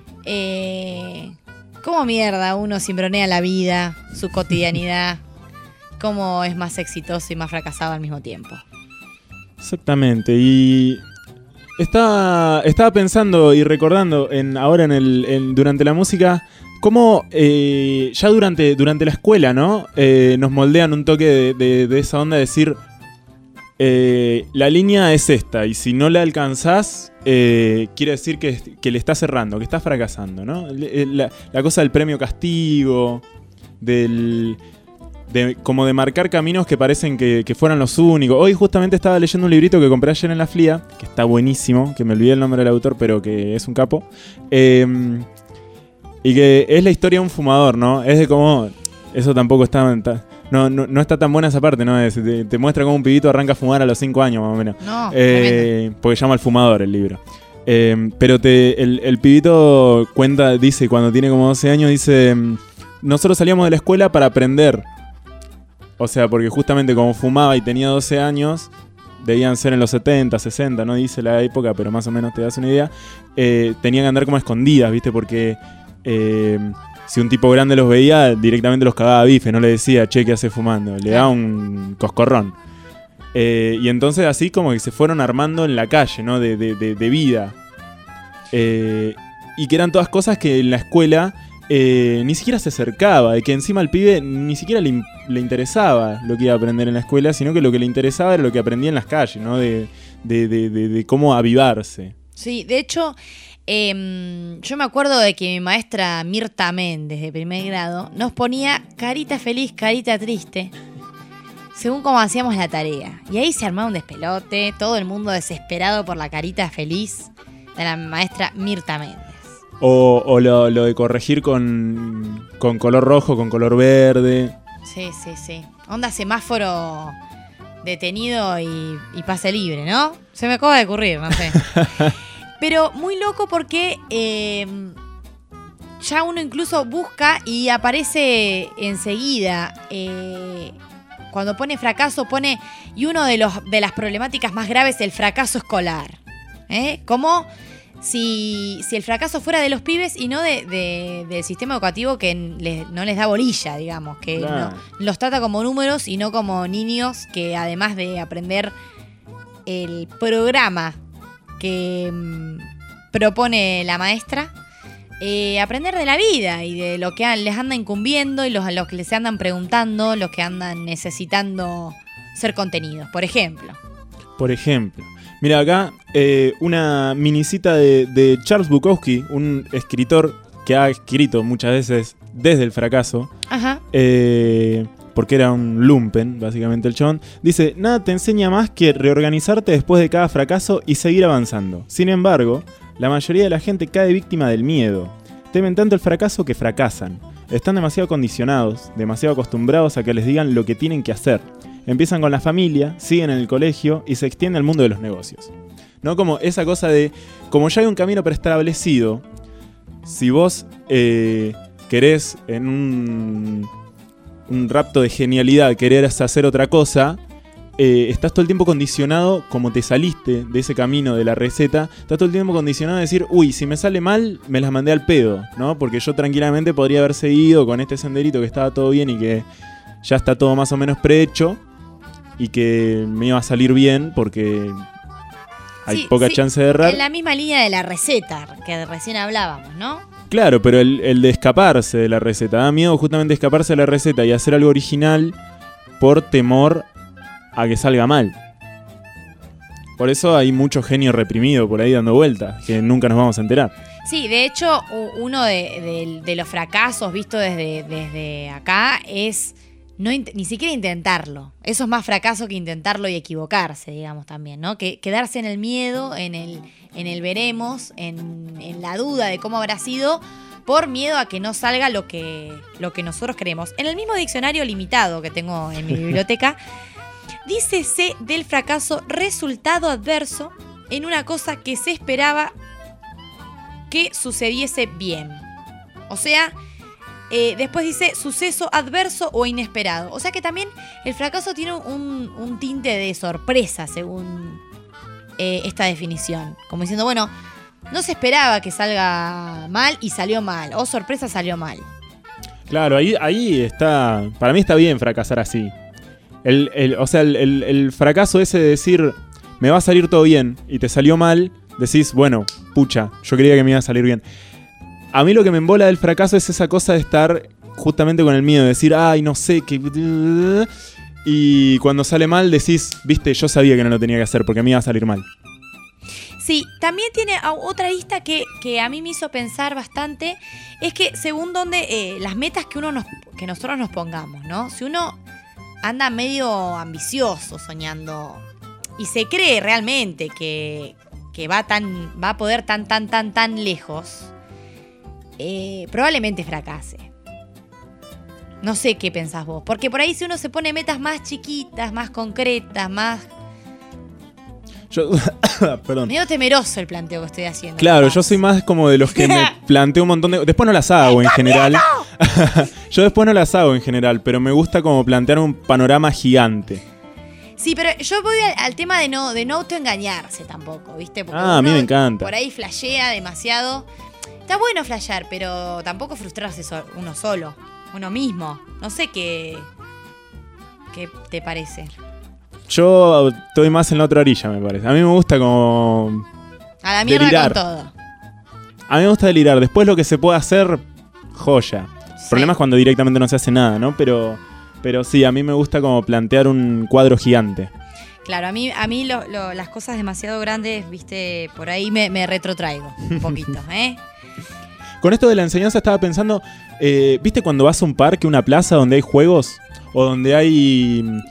eh, cómo mierda uno cimbronea la vida, su cotidianidad, cómo es más exitoso y más fracasado al mismo tiempo.
Exactamente, y estaba, estaba pensando y recordando en, ahora en el, en, durante la música cómo eh, ya durante, durante la escuela, ¿no? Eh, nos moldean un toque de, de, de esa onda de decir eh, la línea es esta y si no la alcanzás eh, quiere decir que, que le estás errando, que estás fracasando, ¿no? La, la cosa del premio castigo, del... De, como de marcar caminos que parecen que, que fueran los únicos. Hoy justamente estaba leyendo un librito que compré ayer en la Flia, que está buenísimo, que me olvidé el nombre del autor, pero que es un capo. Eh, y que es la historia de un fumador, ¿no? Es de cómo... Eso tampoco está... No, no, no está tan buena esa parte, ¿no? Es, te, te muestra cómo un pibito arranca a fumar a los cinco años, más o menos.
No,
eh, porque llama al fumador el libro. Eh, pero te, el, el pibito cuenta, dice, cuando tiene como doce años, dice... Nosotros salíamos de la escuela para aprender. O sea, porque justamente como fumaba y tenía doce años, debían ser en los setenta, sesenta, no dice la época, pero más o menos te das una idea, eh, tenían que andar como a escondidas, ¿viste? Porque eh, si un tipo grande los veía, directamente los cagaba a bife, no le decía, che, ¿qué hace fumando? Le daba un coscorrón. Eh, y entonces así como que se fueron armando en la calle, ¿no? De, de, de, de vida. Eh, y que eran todas cosas que en la escuela... Eh, ni siquiera se acercaba, y que encima al pibe ni siquiera le, le interesaba lo que iba a aprender en la escuela, sino que lo que le interesaba era lo que aprendía en las calles, ¿no? De, de, de, de, de cómo avivarse.
Sí, de hecho, eh, yo me acuerdo de que mi maestra Mirta Méndez, de primer grado, nos ponía carita feliz, carita triste. según cómo hacíamos la tarea. Y ahí se armaba un despelote, todo el mundo desesperado por la carita feliz de la maestra Mirta Méndez.
O, o lo, lo de corregir con, con color rojo, con color verde.
Sí, sí, sí. Onda semáforo detenido y, y pase libre, ¿no? Se me acaba de ocurrir, no sé. Pero muy loco porque eh, ya uno incluso busca y aparece enseguida. Eh, cuando pone fracaso, pone... Y uno de, los, de las problemáticas más graves es el fracaso escolar. ¿Eh? Como... Si, si el fracaso fuera de los pibes y no de, de, del sistema educativo que les, no les da bolilla, digamos, que
Claro.
no, los trata como números y no como niños que además de aprender el programa que mm, propone la maestra, eh, aprender de la vida y de lo que a- les anda incumbiendo y los, los que les andan preguntando, los que andan necesitando ser contenidos, por ejemplo.
Por ejemplo. Mira acá, eh, una minicita de, de Charles Bukowski, un escritor que ha escrito muchas veces desde el fracaso,
Ajá.
eh, porque era un lumpen, básicamente el chabón. Dice, nada te enseña más que reorganizarte después de cada fracaso y seguir avanzando. Sin embargo, la mayoría de la gente cae víctima del miedo. Temen tanto el fracaso que fracasan. Están demasiado condicionados, demasiado acostumbrados a que les digan lo que tienen que hacer. Empiezan con la familia, siguen en el colegio y se extiende al mundo de los negocios. ¿No? Como esa cosa de, como ya hay un camino preestablecido, si vos eh, querés en un, un rapto de genialidad, querés hacer otra cosa, eh, estás todo el tiempo condicionado, como te saliste de ese camino de la receta, estás todo el tiempo condicionado a decir, uy, si me sale mal, me las mandé al pedo, ¿no? Porque yo tranquilamente podría haber seguido con este senderito que estaba todo bien y que ya está todo más o menos prehecho, y que me iba a salir bien porque hay
Sí,
poca
sí,
chance de errar.
En la misma línea de la receta que recién hablábamos, ¿no?
Claro, pero el, el de escaparse de la receta. Da miedo justamente escaparse de la receta y hacer algo original por temor a que salga mal. Por eso hay mucho genio reprimido por ahí dando vueltas, que nunca nos vamos a enterar.
Sí, de hecho, u- uno de, de- de los fracasos vistos desde, desde acá es no int- ni siquiera intentarlo. Eso es más fracaso que intentarlo y equivocarse, digamos también, ¿no? Que quedarse en el miedo, en el, en el veremos, en, en la duda de cómo habrá sido, por miedo a que no salga lo que, lo que nosotros queremos. En el mismo diccionario limitado que tengo en mi biblioteca, dícese del fracaso resultado adverso en una cosa que se esperaba que sucediese bien. O sea, eh, después dice suceso adverso o inesperado. O sea que también el fracaso tiene un, un tinte de sorpresa según eh, esta definición. Como diciendo, bueno, no se esperaba que salga mal y salió mal. O sorpresa, salió mal.
Claro, ahí, ahí está. Para mí está bien fracasar así. El, el, o sea, el, el, el fracaso ese de decir, me va a salir todo bien y te salió mal, decís, bueno, pucha, yo creía que me iba a salir bien. A mí lo que me embola del fracaso es esa cosa de estar justamente con el miedo, de decir, ay, no sé, qué... Y cuando sale mal decís, viste, yo sabía que no lo tenía que hacer porque me iba a salir mal.
Sí, también tiene a- otra lista que, que a mí me hizo pensar bastante, es que según donde eh, las metas que uno nos, que nosotros nos pongamos, ¿no? Si uno anda medio ambicioso soñando y se cree realmente que, que va tan va a poder tan tan tan tan lejos, eh, probablemente fracase. No sé qué pensás vos, porque por ahí si uno se pone metas más chiquitas, más concretas, más
Yo, perdón.
medio temeroso el planteo que estoy haciendo.
Claro,
capaz.
yo soy más como de los que me planteo un montón de... Después no las hago en general. Yo después no las hago en general, pero me gusta como plantear un panorama gigante.
Sí, pero yo voy al, al tema de no, de no autoengañarse tampoco, ¿viste? Porque
Ah, a mí
uno
me encanta.
Por ahí flashea demasiado. Está bueno flashear, pero tampoco frustrarse so- uno solo, uno mismo. No sé qué, qué te parece.
Yo estoy más en la otra orilla, me parece. A mí me gusta como...
A la mierda
Delirar.
con todo.
A mí me gusta delirar. Después lo que se puede hacer, joya. El
Sí.
problema es cuando directamente no se hace nada, ¿no? Pero, pero sí, a mí me gusta como plantear un cuadro gigante.
Claro, a mí, a mí lo- lo- las cosas demasiado grandes, viste, por ahí me, me retrotraigo un poquito, ¿eh?
Con esto de la enseñanza estaba pensando, eh, ¿viste cuando vas a un parque, una plaza donde hay juegos? O donde hay mm,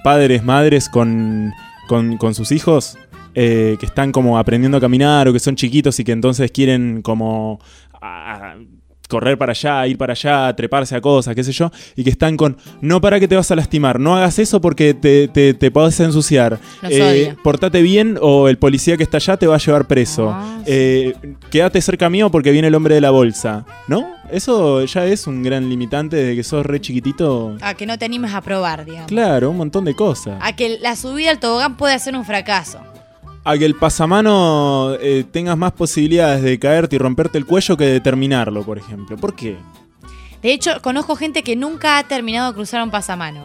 padres, madres con, con, con sus hijos eh, que están como aprendiendo a caminar o que son chiquitos y que entonces quieren como a, a correr para allá, ir para allá, treparse a cosas, qué sé yo, y que están con, no, para que te vas a lastimar, no hagas eso porque te, te, te podés ensuciar, eh, portate bien o el policía que está allá te va a llevar preso, ah, eh, sí. Quédate cerca mío porque viene el hombre de la bolsa, ¿no? Eso ya es un gran limitante de que sos re chiquitito.
A que no te animes a probar, digamos.
Claro, un montón de cosas.
A que la subida al tobogán puede ser un fracaso.
A que el pasamano eh, tengas más posibilidades de caerte y romperte el cuello que de terminarlo, por ejemplo. ¿Por qué?
De hecho, conozco gente que nunca ha terminado de cruzar un pasamano.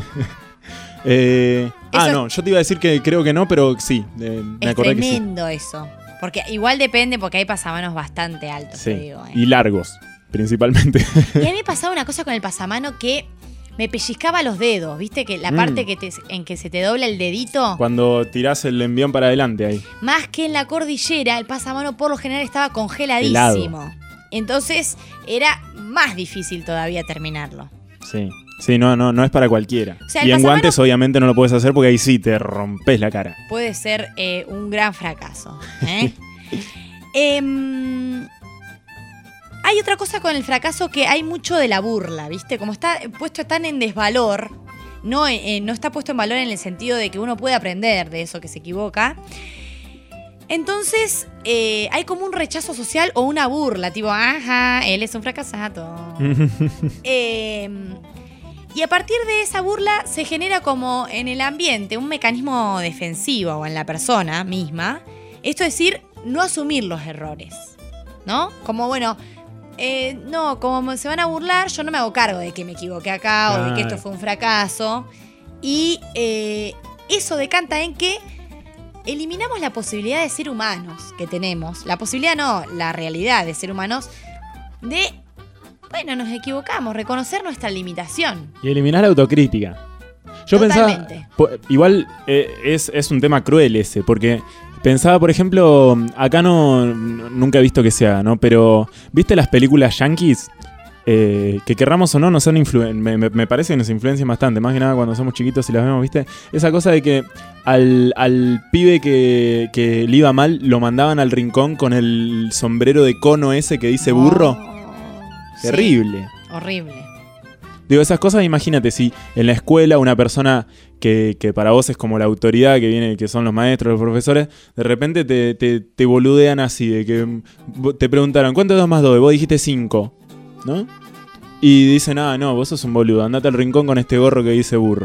eh, ah, no, yo te iba a decir que creo que no, pero sí. Eh, me
es
acordé
tremendo
que sí.
Eso. Porque igual depende, porque hay pasamanos bastante altos,
sí,
te digo. ¿eh?
Y largos, principalmente.
Y a mí me pasaba una cosa con el pasamano que me pellizcaba los dedos, ¿viste? Que la mm. parte que te, en que se te dobla el dedito.
Cuando tirás el envión para adelante ahí.
Más que en la cordillera, el pasamano por lo general estaba congeladísimo. Helado. Entonces era más difícil todavía terminarlo.
Sí, sí, no, no, no es para cualquiera. O sea, y en
pasamano,
guantes obviamente no lo puedes hacer porque ahí sí te rompes la cara.
Puede ser eh, un gran fracaso. ¿eh? eh Hay otra cosa con el fracaso, que hay mucho de la burla, ¿viste? Como está puesto tan en desvalor, no, eh, no está puesto en valor en el sentido de que uno puede aprender de eso que se equivoca. Entonces, eh, hay como un rechazo social o una burla, tipo, ajá, él es un fracasado. eh, y a partir de esa burla se genera como en el ambiente un mecanismo defensivo o en la persona misma. Esto es decir, no asumir los errores, ¿no? Como, bueno... Eh, no, como se van a burlar, yo no me hago cargo de que me equivoqué acá claro. o de que esto fue un fracaso. Y eh, eso decanta en que eliminamos la posibilidad de ser humanos que tenemos. La posibilidad no, la realidad de ser humanos. De, bueno, nos equivocamos, reconocer nuestra limitación.
Y eliminar la autocrítica. Yo
Totalmente.
pensaba, igual eh, es, es un tema cruel ese, porque... Pensaba, por ejemplo, acá no nunca he visto que se haga, ¿no? Pero, ¿viste las películas yankees? Eh, que querramos o no, nos han influ- me, me, me parece que nos influencian bastante, más que nada cuando somos chiquitos y las vemos, ¿viste? Esa cosa de que al, al pibe que, que le iba mal lo mandaban al rincón con el sombrero de cono ese que dice burro. Oh, terrible.
Sí, horrible.
Digo, esas cosas, imagínate, si en la escuela una persona que, que para vos es como la autoridad que viene, que son los maestros, los profesores, de repente te, te, te boludean así, de que te preguntaron, ¿cuánto es dos más dos? Y vos dijiste cinco, ¿no? Y dicen, ah, no, vos sos un boludo, andate al rincón con este gorro que dice burro.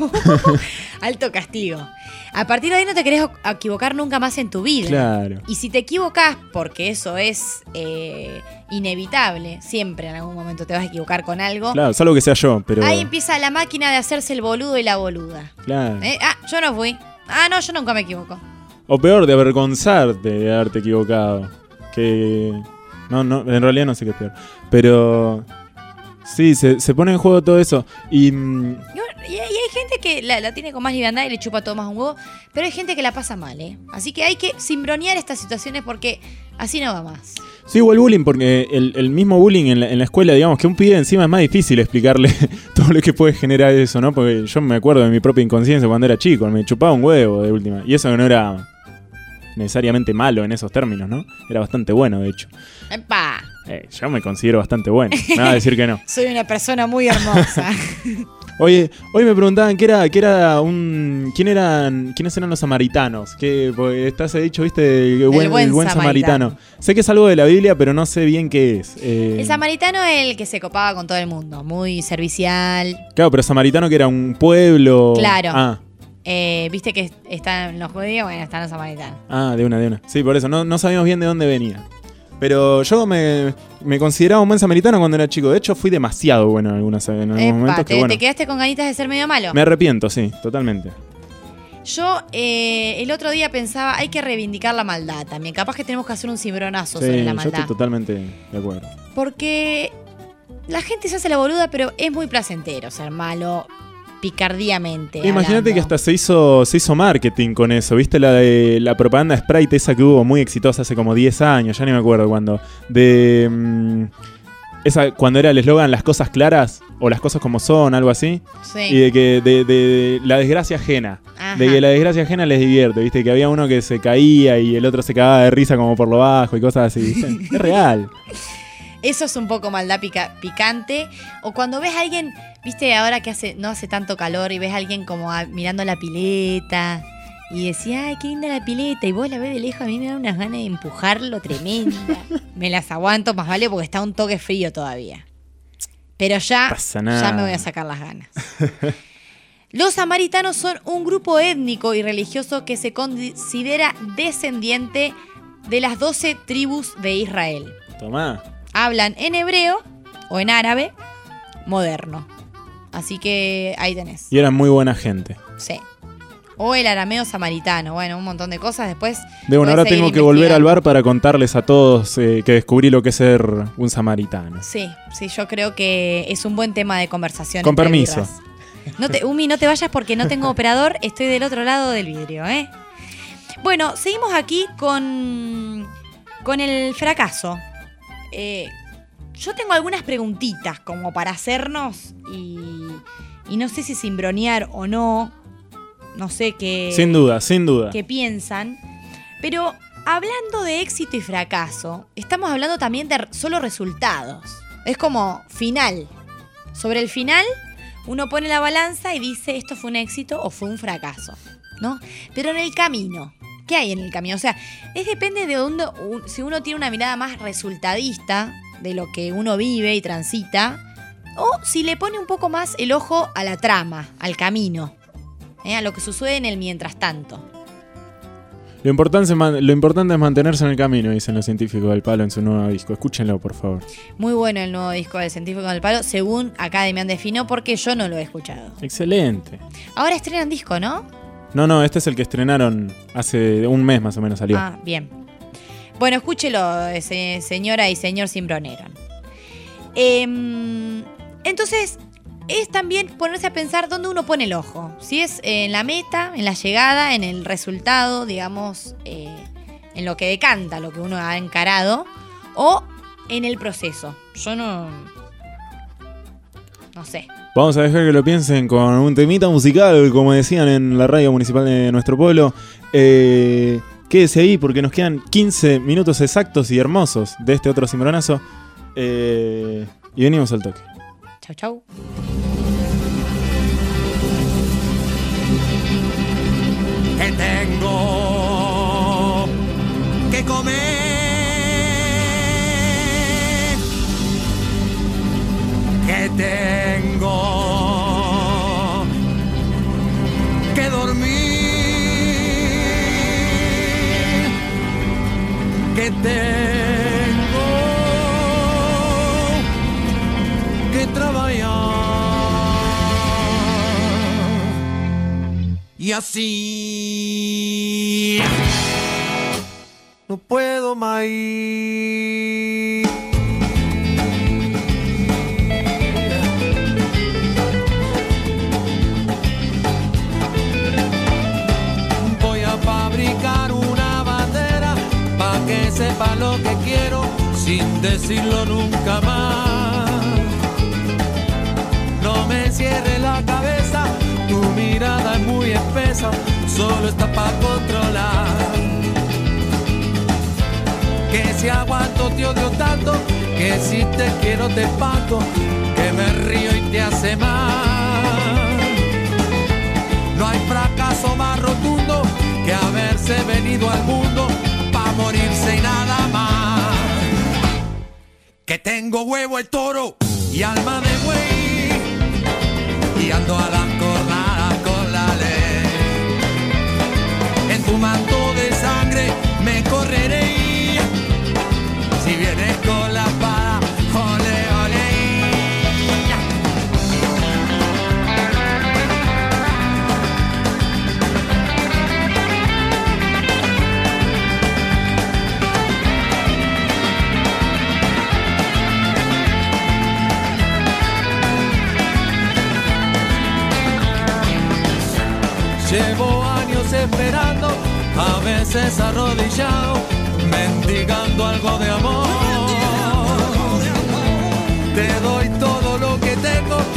Alto castigo. A partir de ahí no te querés equivocar nunca más en tu vida.
Claro.
Y si te equivocás, porque eso es eh, inevitable, siempre en algún momento te vas a equivocar con algo.
Claro, salvo que sea yo, pero...
Ahí empieza la máquina de hacerse el boludo y la boluda.
Claro.
¿Eh? Ah, yo no fui. Ah, no, yo nunca me equivoco.
O peor, de avergonzarte de haberte equivocado. Que... No, no, en realidad no sé qué es peor. Pero... Sí, se, se pone en juego todo eso. Y...
Y hay gente que la, la tiene con más liviandad y le chupa todo más un huevo, pero hay gente que la pasa mal, ¿eh? Así que hay que cimbronear estas situaciones porque así no va más.
Sí, o el bullying, porque el, el mismo bullying en la, en la escuela, digamos, que un pibe encima es más difícil explicarle todo lo que puede generar eso, ¿no? Porque yo me acuerdo de mi propia inconsciencia cuando era chico, me chupaba un huevo de última. Y eso que no era necesariamente malo en esos términos, ¿no? Era bastante bueno, de hecho.
¡Epa!
Eh, yo me considero bastante bueno, me va a decir que no.
Soy una persona muy hermosa.
Oye, hoy me preguntaban qué era, qué era un, quién eran, quiénes eran los samaritanos. Que estás dicho, viste, el buen,
buen,
el buen
samaritano.
samaritano. Sé que es algo de la Biblia, pero no sé bien qué es. Eh...
El samaritano es el que se copaba con todo el mundo, muy servicial.
Claro, pero samaritano que era un pueblo.
Claro.
Ah.
Eh, Viste que están los judíos, bueno, están los samaritanos.
Ah, de una, de una. Sí, por eso, no, no sabíamos bien de dónde venía. Pero yo me, me consideraba un buen samaritano cuando era chico. De hecho, fui demasiado bueno en, algunas, en algunos
Epa,
momentos.
Te,
que, bueno,
¿Te quedaste con ganitas de ser medio malo?
Me arrepiento, sí, totalmente.
Yo eh, el otro día pensaba, hay que reivindicar la maldad también. Capaz que tenemos que hacer un cimbronazo
sí,
sobre la maldad.
Yo estoy totalmente de acuerdo.
Porque la gente se hace la boluda, pero es muy placentero ser malo picardíamente.
Imagínate que hasta se hizo se hizo marketing con eso, ¿viste? La de la propaganda Sprite esa que hubo muy exitosa hace como diez años, ya ni me acuerdo cuándo. De... Mmm, esa, cuando era el eslogan Las cosas claras. o las cosas como son, algo así.
Sí.
Y de que de, de, de la desgracia ajena.
Ajá.
De que la desgracia ajena les divierte, ¿viste? Que había uno que se caía y el otro se cagaba de risa como por lo bajo y cosas así, ¿viste? Es real.
Eso es un poco maldad pica- picante. O cuando ves a alguien, viste, ahora que hace no hace tanto calor y ves a alguien como a- mirando la pileta y decís, ay, qué linda la pileta, y vos la ves de lejos, a mí me da unas ganas de empujarlo tremenda. Me las aguanto, más vale, porque está un toque frío todavía. Pero ya,
Pasa nada.
ya me voy a sacar las ganas. Los samaritanos son un grupo étnico y religioso que se considera descendiente de las doce tribus de Israel.
Tomá.
Hablan en hebreo o en árabe moderno. Así que ahí tenés.
Y eran muy buena gente.
Sí. O el arameo samaritano. Bueno, un montón de cosas. Después.
De bueno,
podés
ahora
seguir
tengo que volver al
investigando.
bar para contarles a todos eh, que descubrí lo que es ser un samaritano.
Sí, sí, yo creo que es un buen tema de conversación.
Con
entre
permiso.
birras. No te, Umi, no te vayas porque no tengo operador. Estoy del otro lado del vidrio, ¿eh? Bueno, seguimos aquí con, con el fracaso. Eh, yo tengo algunas preguntitas como para hacernos y, y no sé si cimbronear o no. No sé qué,
Sin duda, sin duda.
qué piensan. Pero hablando de éxito y fracaso, estamos hablando también de solo resultados. Es como final. Sobre el final, uno pone la balanza y dice esto fue un éxito o fue un fracaso, ¿no? Pero en el camino, ¿qué hay en el camino? O sea, es depende de dónde, si uno tiene una mirada más resultadista de lo que uno vive y transita, o si le pone un poco más el ojo a la trama, al camino, ¿eh? A lo que sucede en el mientras tanto.
Lo importante, es man- lo importante es mantenerse en el camino, dicen los científicos del palo en su nuevo disco. Escúchenlo, por favor.
Muy bueno el nuevo disco del Científico del Palo, según acá Demian definió, porque yo no lo he escuchado.
Excelente.
Ahora estrenan disco, ¿no?
No, no, este es el que estrenaron hace un mes más o menos salió.
Ah, bien. Bueno, escúchelo, eh, se- señora y señor Cimbronero. Em, entonces, es también ponerse a pensar dónde uno pone el ojo. Si es en la meta, en la llegada, en el resultado, digamos, eh, en lo que decanta, lo que uno ha encarado, o en el proceso. Yo no... No sé.
Vamos a dejar que lo piensen con un temita musical, como decían en la radio municipal de nuestro pueblo. Eh, quédese ahí porque nos quedan quince minutos exactos y hermosos de este otro cimbronazo. Eh, y venimos al toque.
Chau, chau.
Que tengo que comer, que tengo que dormir, que tengo que trabajar. Y así no puedo más ir. Voy a fabricar una bandera pa' que sepa lo que quiero sin decirlo nunca más. No me cierre la cabeza, tu mirada es muy espesa, solo está para controlar. Que si aguanto te odio tanto, que si te quiero te espanto, que me río y te hace mal. No hay fracaso más rotundo que haberse venido al mundo pa' morirse y nada más. Que tengo huevo el toro y alma de buey, y ando a las jornadas con la ley. En tu manto de sangre me correré, si vienes con la espada, ole, ole. Llevo años esperando, a veces arrodillado, mendigando algo de amor. Te doy todo lo que tengo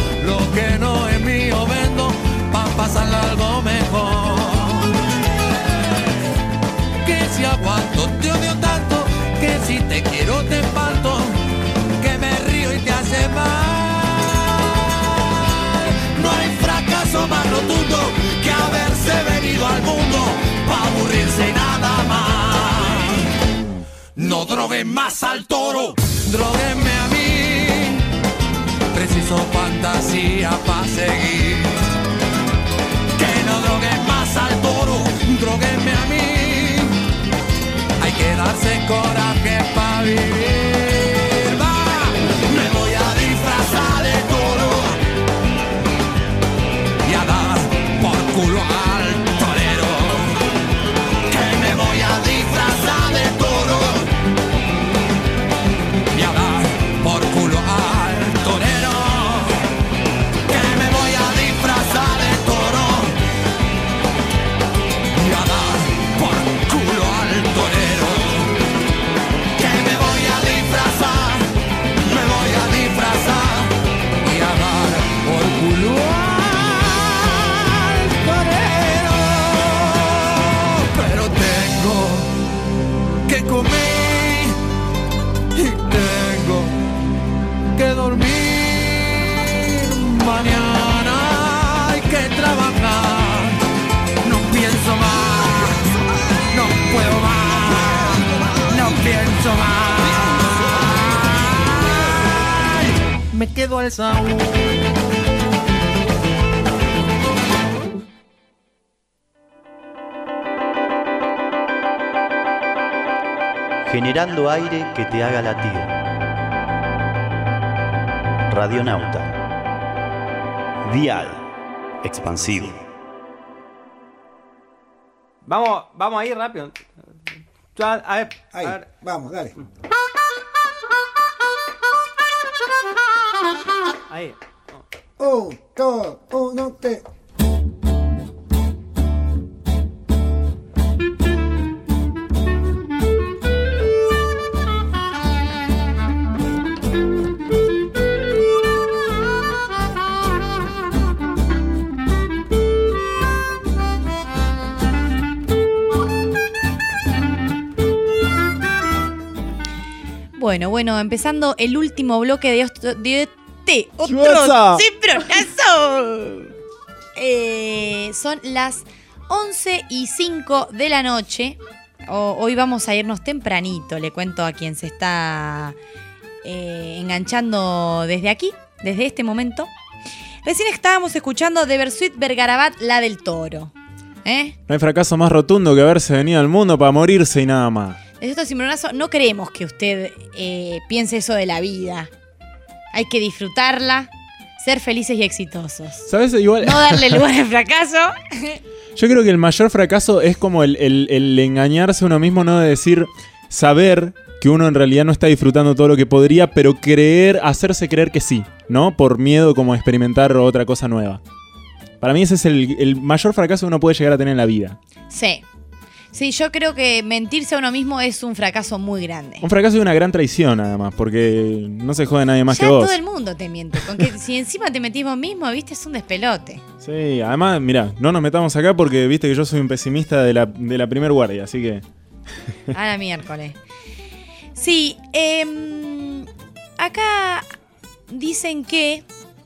No droguen más al toro, droguenme a mí. Preciso fantasía para seguir. Que no droguen más al toro, droguenme a mí. Hay que darse coraje para vivir. Va, me voy a disfrazar de toro y a dar por culo al torero. Que me voy a disfrazar de toro y a dar por culo al torero. Que me voy a disfrazar de toro y a dar por culo al torero. Que me voy a disfrazar, me voy a disfrazar y a dar por culo al torero. Pero tengo que comer y tengo que dormir. Mañana hay que trabajar. No pienso más, no puedo más, no pienso más. Me quedo al Saúl.
Generando aire que te haga latir. Radionauta. Dial expansivo.
Vamos, vamos ahí rápido. Ya, a ver,
Ahí,
a ver.
vamos, dale.
Ahí.
Un, dos, uno, tres.
Bueno, bueno, empezando el último bloque de, osto- de este otro
¡Chuesa!
cimbronazo. Eh, son las once y cinco de la noche. O- hoy vamos a irnos tempranito, le cuento a quien se está eh, enganchando desde aquí, desde este momento. Recién estábamos escuchando de Bersuit Vergarabat, La del Toro. ¿Eh?
No hay fracaso más rotundo que haberse venido al mundo para morirse y nada más.
Desde estos cimbronazos no queremos que usted eh, piense eso de la vida. Hay que disfrutarla, ser felices y exitosos.
¿Sabes? Igual.
No darle lugar al fracaso.
Yo creo que el mayor fracaso es como el, el- el engañarse a uno mismo, no de decir, saber que uno en realidad no está disfrutando todo lo que podría, pero creer, hacerse creer que sí, ¿no? Por miedo como a experimentar otra cosa nueva. Para mí ese es el, el mayor fracaso que uno puede llegar a tener en la vida.
Sí. Sí, yo creo que mentirse a uno mismo es un fracaso muy grande.
Un fracaso y una gran traición, además, porque no se jode nadie más
Ya
que vos.
todo el mundo te miente. Con que si encima te mentís vos mismo, viste, es un despelote.
Sí, además, mira, no nos metamos acá porque viste que yo soy un pesimista de la, de la primer guardia, así que...
A la miércoles. Sí, em, acá dicen que,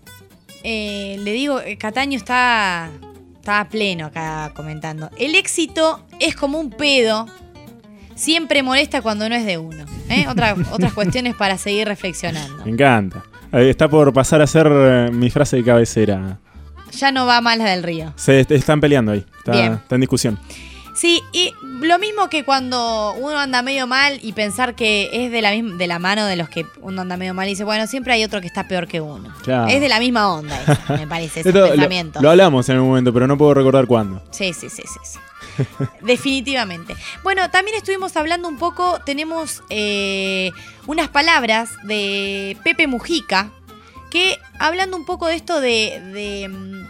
eh, le digo, eh, Cataño está, está a pleno acá comentando. El éxito es como un pedo, siempre molesta cuando no es de uno. ¿eh? Otra- otras cuestiones para seguir reflexionando.
Me encanta. Eh, Está por pasar a ser eh, mi frase de cabecera.
Ya no va más la del río.
Se est- están peleando ahí, está,
Bien.
está en discusión.
Sí, y lo mismo que cuando uno anda medio mal y pensar que es de la, misma, de la mano de los que uno anda medio mal y dice, bueno, siempre hay otro que está peor que uno.
Claro.
Es de la misma onda, esa, me parece, ese
Esto lo-
pensamiento.
Lo, hablamos en un momento, pero no puedo recordar cuándo.
Sí, sí, sí, sí, sí. Definitivamente. Bueno, también estuvimos hablando un poco, tenemos eh, unas palabras de Pepe Mujica, que hablando un poco de esto de, de, mm,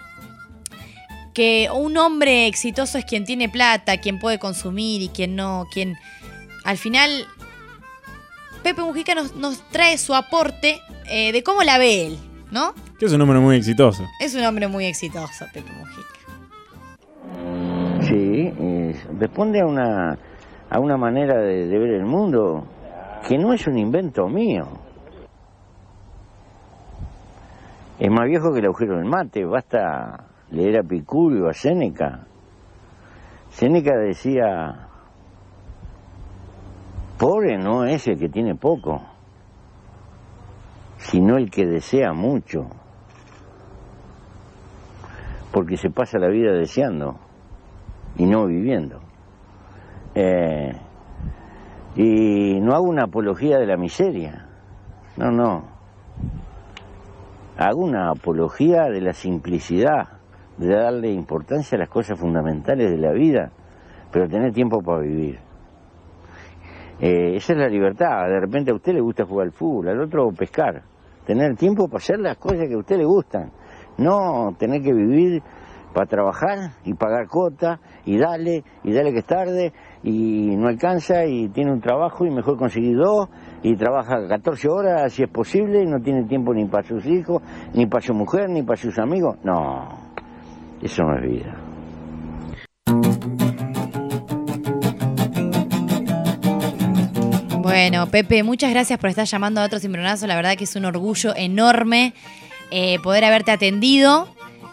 que un hombre exitoso es quien tiene plata, quien puede consumir y quien no, quien al final Pepe Mujica nos, nos trae su aporte eh, de cómo la ve él, ¿no?
Que es un hombre muy exitoso.
Es un hombre muy exitoso, Pepe Mujica.
Sí, eh, responde a una, a una manera de, de ver el mundo que no es un invento mío. Es más viejo que el agujero del mate, basta leer a Picurio, a Séneca. Séneca decía, pobre no es el que tiene poco, sino el que desea mucho, porque se pasa la vida deseando y no viviendo. Eh, y no hago una apología de la miseria, no, no. Hago una apología de la simplicidad, de darle importancia a las cosas fundamentales de la vida, pero tener tiempo para vivir. Eh, esa es la libertad. De repente a usted le gusta jugar al fútbol, al otro pescar. Tener tiempo para hacer las cosas que a usted le gustan. No tener que vivir para trabajar y pagar cuota y dale, y dale que es tarde y no alcanza y tiene un trabajo y mejor conseguir dos y trabaja catorce horas si es posible y no tiene tiempo ni para sus hijos, ni para su mujer, ni para sus amigos. No, eso no es vida.
Bueno, Pepe, muchas gracias por estar llamando a Otro Cimbronazo. La verdad que es un orgullo enorme eh, poder haberte atendido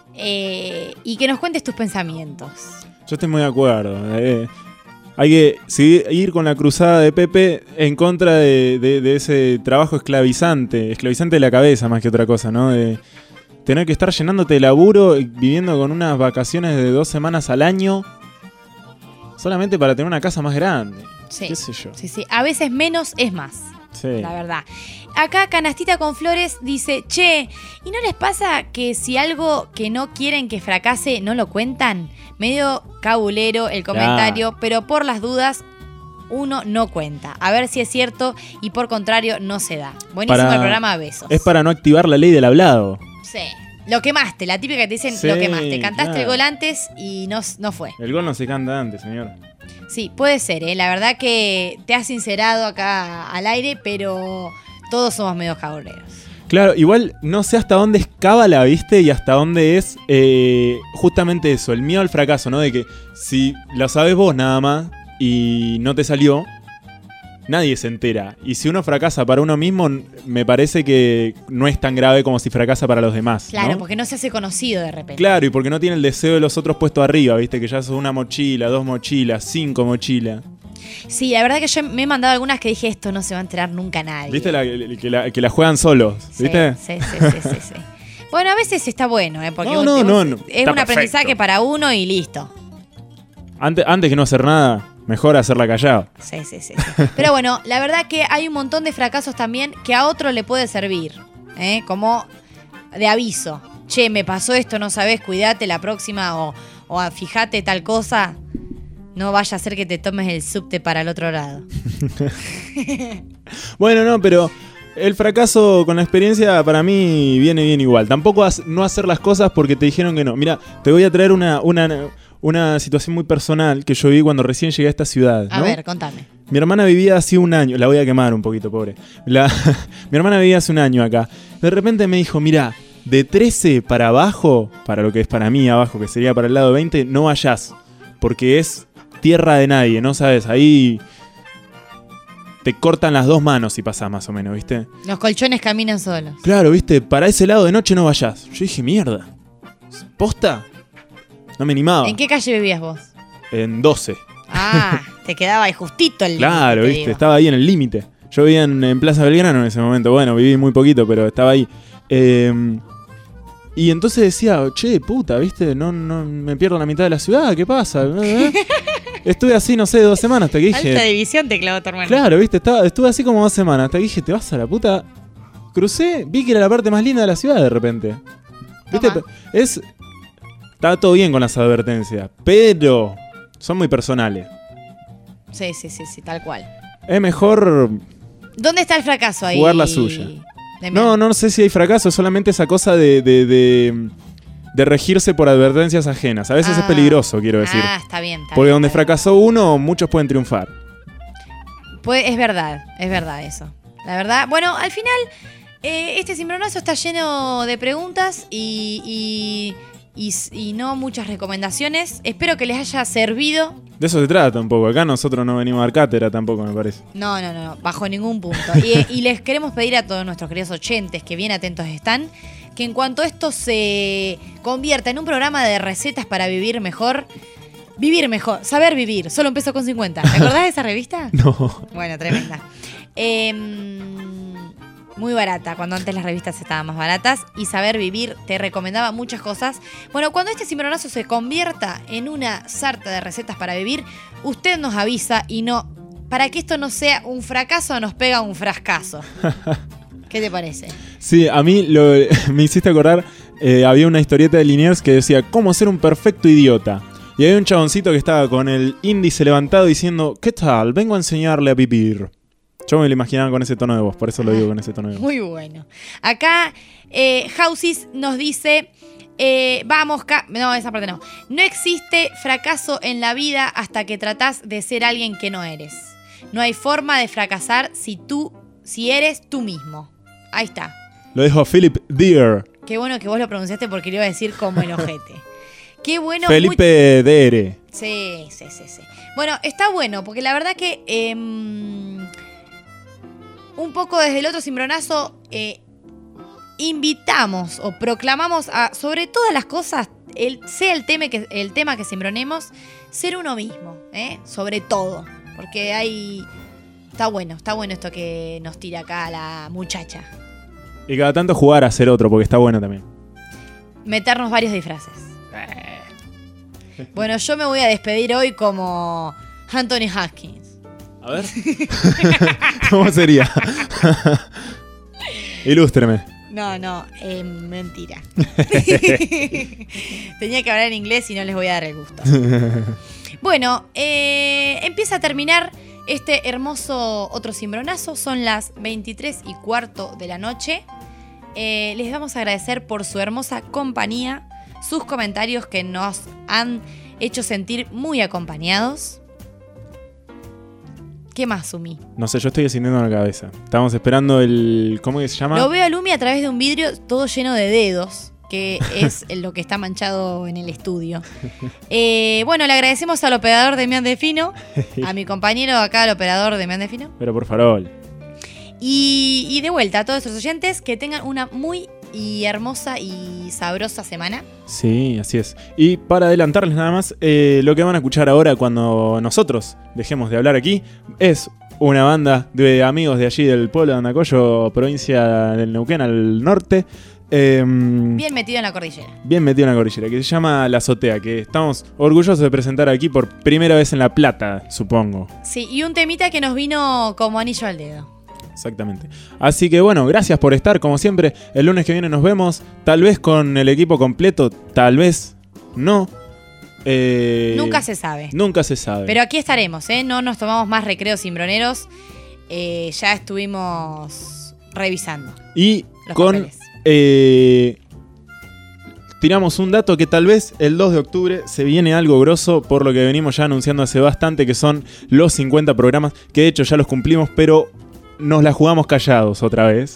eh, y que nos cuentes tus pensamientos.
Yo estoy muy de acuerdo. Eh, hay que seguir con la cruzada de Pepe en contra de, de, de ese trabajo esclavizante, esclavizante de la cabeza más que otra cosa, ¿no? De tener que estar llenándote de laburo, viviendo con unas vacaciones de dos semanas al año, solamente para tener una casa más grande.
Sí,
¿Qué sé yo?
sí, sí. A veces menos es más.
Sí.
La verdad. Acá Canastita con Flores dice, che, ¿y no les pasa que si algo que no quieren que fracase no lo cuentan? Medio cabulero el comentario, ah. pero por las dudas uno no cuenta. A ver si es cierto y por contrario no se da. Buenísimo para, el programa, besos.
Es para no activar la ley del hablado.
Sí. Lo quemaste, la típica que te dicen
sí,
lo quemaste. Cantaste
claro.
el gol antes y no, no fue.
El gol no se canta antes, señor.
Sí, puede ser, ¿eh? La verdad que te has sincerado acá al aire, pero todos somos medio cabroneros.
Claro, igual no sé hasta dónde es cábala, ¿viste? Y hasta dónde es eh, justamente eso, el miedo al fracaso, ¿no? De que si lo sabes vos nada más y no te salió, nadie se entera. Y si uno fracasa para uno mismo, me parece que no es tan grave como si fracasa para los demás.
Claro,
¿no?
porque no se hace conocido de repente.
Claro, y porque no tiene el deseo de los otros puesto arriba, ¿viste? Que ya sos una mochila, dos mochilas, cinco mochilas.
Sí, la verdad que yo me he mandado algunas que dije, esto no se va a enterar nunca nadie.
¿Viste? La, que, la, que la juegan solos, ¿viste?
Sí, sí, sí, sí, sí, sí. Bueno, a veces está bueno, ¿eh? Porque
no, no,
un,
no, no,
es un aprendizaje perfecto. Para uno y listo.
Antes, antes que no hacer nada, mejor hacerla callado.
Sí, sí, sí, sí. Pero bueno, la verdad que hay un montón de fracasos también que a otro le puede servir, ¿eh? Como de aviso. Che, me pasó esto, no sabés, cuidate la próxima o, o fíjate tal cosa. No vaya a ser que te tomes el subte para el otro lado.
Bueno, no, pero el fracaso con la experiencia para mí viene bien igual. Tampoco has, no hacer las cosas porque te dijeron que no. Mira, te voy a traer una, una, una situación muy personal que yo viví cuando recién llegué a esta ciudad, ¿no?
A ver, contame.
Mi hermana vivía hace un año. La voy a quemar un poquito, pobre. La, mi hermana vivía hace un año acá. De repente me dijo, mira, de trece para abajo, para lo que es para mí abajo, que sería para el lado veinte, no vayas. Porque es tierra de nadie, ¿no sabes? Ahí te cortan las dos manos si pasás más o menos, ¿viste?
Los colchones caminan solos.
Claro, ¿viste? Para ese lado de noche no vayas. Yo dije, mierda. ¿Posta? No me animaba.
¿En qué calle vivías vos?
En doce.
Ah, te quedaba ahí justito el límite.
Claro, ¿viste? Digo. Estaba ahí en el límite. Yo vivía en, en Plaza Belgrano en ese momento. Bueno, viví muy poquito, pero estaba ahí. Eh... Y entonces decía, che, puta, ¿viste? No, no me pierdo la mitad de la ciudad, ¿qué pasa? Estuve así, no sé, dos semanas hasta que dije...
Alta división te clavó tu hermano.
Claro, ¿viste? Estaba, estuve así como dos semanas hasta que dije, te vas a la puta... Crucé, vi que era la parte más linda de la ciudad de repente. ¿Viste? Toma. Es... Está todo bien con las advertencias, pero son muy personales.
Sí, sí, sí, sí, tal cual.
Es mejor...
¿Dónde está el fracaso ahí?
Jugar la suya. No, no sé si hay fracaso, solamente esa cosa de, de, de, de regirse por advertencias ajenas. A veces ah, es peligroso, quiero decir.
Ah, está bien. Está
Porque
bien,
donde
está
fracasó
bien.
uno, muchos pueden triunfar.
Pues es verdad, es verdad eso. La verdad, bueno, al final, eh, este cimbronazo está lleno de preguntas y, y, y, y no muchas recomendaciones. Espero que les haya servido.
De eso se trata un poco. Acá nosotros no venimos a dar cátedra tampoco, me parece.
No, no, no, bajo ningún punto. Y, y les queremos pedir a todos nuestros queridos oyentes, que bien atentos están, que en cuanto esto se convierta en un programa de recetas para vivir mejor, Vivir mejor, saber vivir, solo un peso con cincuenta. ¿Te acordás de esa revista?
No.
Bueno, tremenda. Eh, muy barata, cuando antes las revistas estaban más baratas. Y Saber Vivir te recomendaba muchas cosas. Bueno, cuando este cimbronazo se convierta en una sarta de recetas para vivir, usted nos avisa y no... Para que esto no sea un fracaso, nos pega un frascazo. ¿Qué te parece?
Sí, a mí lo, me hiciste acordar, eh, había una historieta de Liniers que decía cómo ser un perfecto idiota. Y había un chaboncito que estaba con el índice levantado diciendo, ¿qué tal? Vengo a enseñarle a vivir. Yo me lo imaginaba con ese tono de voz, por eso lo digo con ese tono de voz.
Muy bueno. Acá eh, Housis nos dice, eh, vamos, ca no, esa parte no. No existe fracaso en la vida hasta que tratás de ser alguien que no eres. No hay forma de fracasar si tú, si eres tú mismo. Ahí está.
Lo dijo Philip Deere.
Qué bueno que vos lo pronunciaste porque le iba a decir como el ojete. Qué bueno.
Felipe muy... Deere.
Sí, sí, sí, sí. Bueno, está bueno porque la verdad que eh, un poco desde el otro cimbronazo eh, invitamos o proclamamos a, sobre todas las cosas, el, sea el tema que, el tema que cimbronemos, ser uno mismo, ¿eh? Sobre todo. Porque hay... Está bueno, está bueno esto que nos tira acá la muchacha.
Y cada tanto jugar a ser otro, porque está bueno también.
Meternos varios disfraces. Bueno, yo me voy a despedir hoy como Anthony Hopkins.
A ver. ¿Cómo sería? Ilústreme.
No, no, eh, mentira. Tenía que hablar en inglés y no les voy a dar el gusto. Bueno, eh, empieza a terminar este hermoso otro cimbronazo. Son las veintitrés y cuarto de la noche. Eh, les vamos a agradecer por su hermosa compañía, sus comentarios que nos han hecho sentir muy acompañados. ¿Qué más, Sumi?
No sé, yo estoy ascendiendo la cabeza. Estábamos esperando el... ¿Cómo que se llama?
Lo veo a Lumi a través de un vidrio todo lleno de dedos, que es lo que está manchado en el estudio. Eh, bueno, le agradecemos al operador Demián Defino, a mi compañero acá, al operador Demián Defino.
Pero por favor.
Y, y de vuelta a todos nuestros oyentes, que tengan una muy y hermosa y sabrosa semana.
Sí, así es. Y para adelantarles nada más, eh, lo que van a escuchar ahora cuando nosotros dejemos de hablar aquí es una banda de amigos de allí del pueblo de Andacollo, provincia del Neuquén al norte. Eh,
bien metido en la cordillera.
Bien metido en la cordillera, que se llama La Azotea, que estamos orgullosos de presentar aquí por primera vez en La Plata, supongo.
Sí, y un temita que nos vino como anillo al dedo.
Exactamente. Así que bueno, gracias por estar, como siempre. El lunes que viene nos vemos, tal vez con el equipo completo, tal vez no. Eh,
nunca se sabe.
Nunca se sabe.
Pero aquí estaremos, ¿eh? No nos tomamos más recreos cimbroneros. Eh, ya estuvimos revisando.
Y
los
con...
papeles.
Eh, tiramos un dato que tal vez el dos de octubre se viene algo grosso, por lo que venimos ya anunciando hace bastante, que son los cincuenta programas, que de hecho ya los cumplimos, pero nos la jugamos callados otra vez.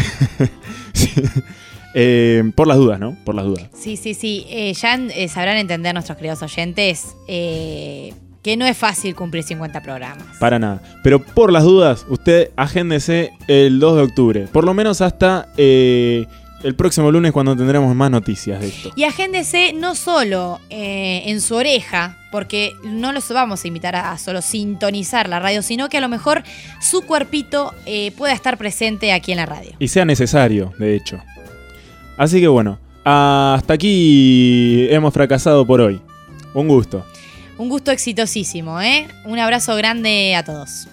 Sí. eh, por las dudas, ¿no? Por las dudas.
Sí, sí, sí. Eh, ya eh, sabrán entender nuestros queridos oyentes eh, que no es fácil cumplir cincuenta programas.
Para nada. Pero por las dudas, usted agéndese el dos de octubre. Por lo menos hasta eh, el próximo lunes, cuando tendremos más noticias de esto.
Y agéndese no solo eh, en su oreja, porque no los vamos a invitar a, a solo sintonizar la radio, sino que a lo mejor su cuerpito eh, pueda estar presente aquí en la radio.
Y sea necesario, de hecho. Así que bueno, hasta aquí hemos fracasado por hoy. Un gusto.
Un gusto exitosísimo, ¿eh? Un abrazo grande a todos.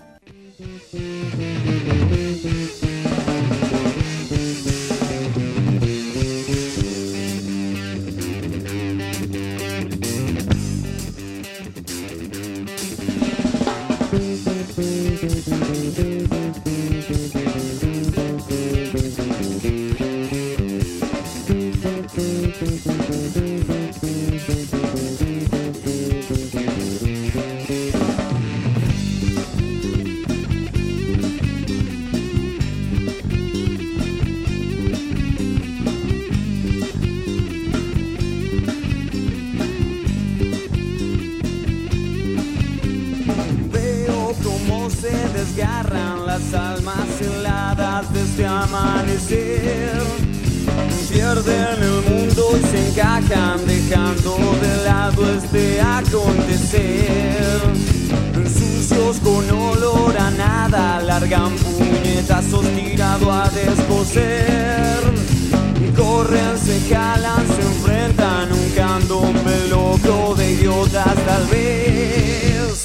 Desgarran las almas heladas de este amanecer, pierden el mundo y se encajan dejando de lado este acontecer. Sucios con olor a nada, largan puñetazos tirado a descoser. Corren, se jalan, se enfrentan, un candombe loco de idiotas tal vez.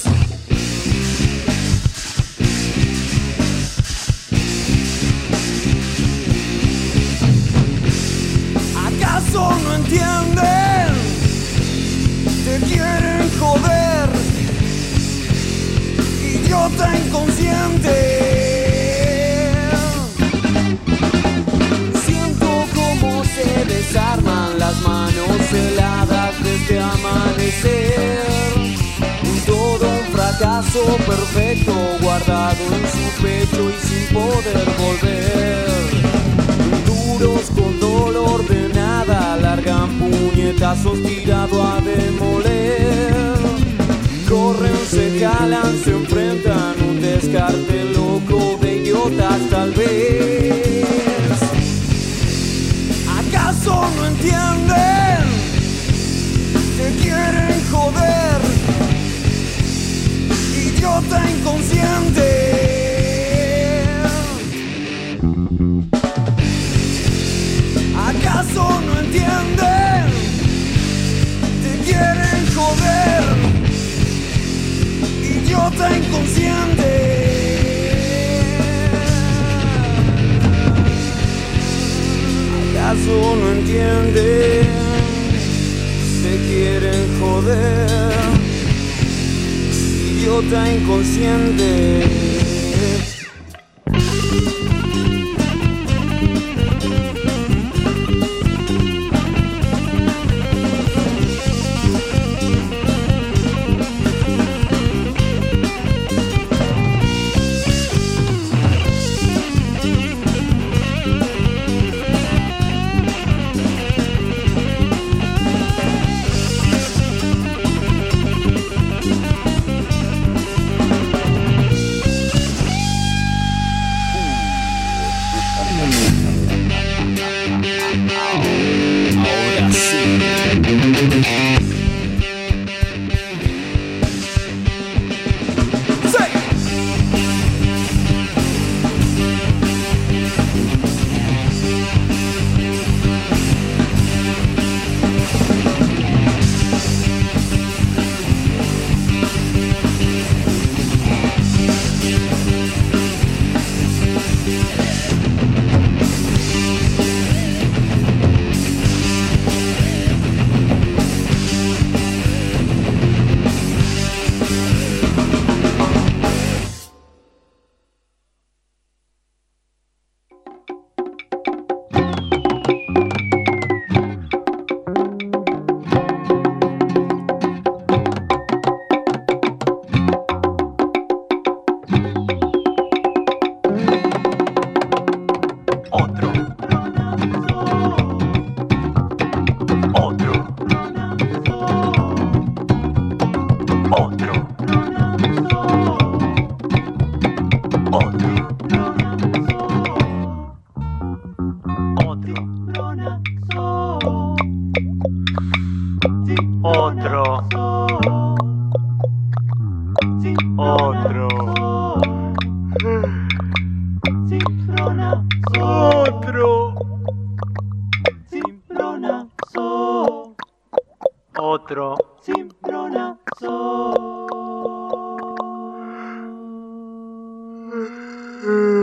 ¿Acaso no entienden? Te quieren joder, idiota inconsciente. Siento como se desarman las manos heladas de este amanecer. Todo un fracaso perfecto guardado en su pecho y sin poder volver. Duros con dolor de nada, largan puñetazos tirado a demoler. Corren, se jalan, se enfrentan, un descarte loco de idiotas tal vez. ¿Acaso no entienden? Te quieren joder, idiota inconsciente. ¿Acaso no entienden? Te quieren joder, idiota inconsciente. ¿Acaso no entienden? Te quieren joder, idiota inconsciente. Cimbronazo.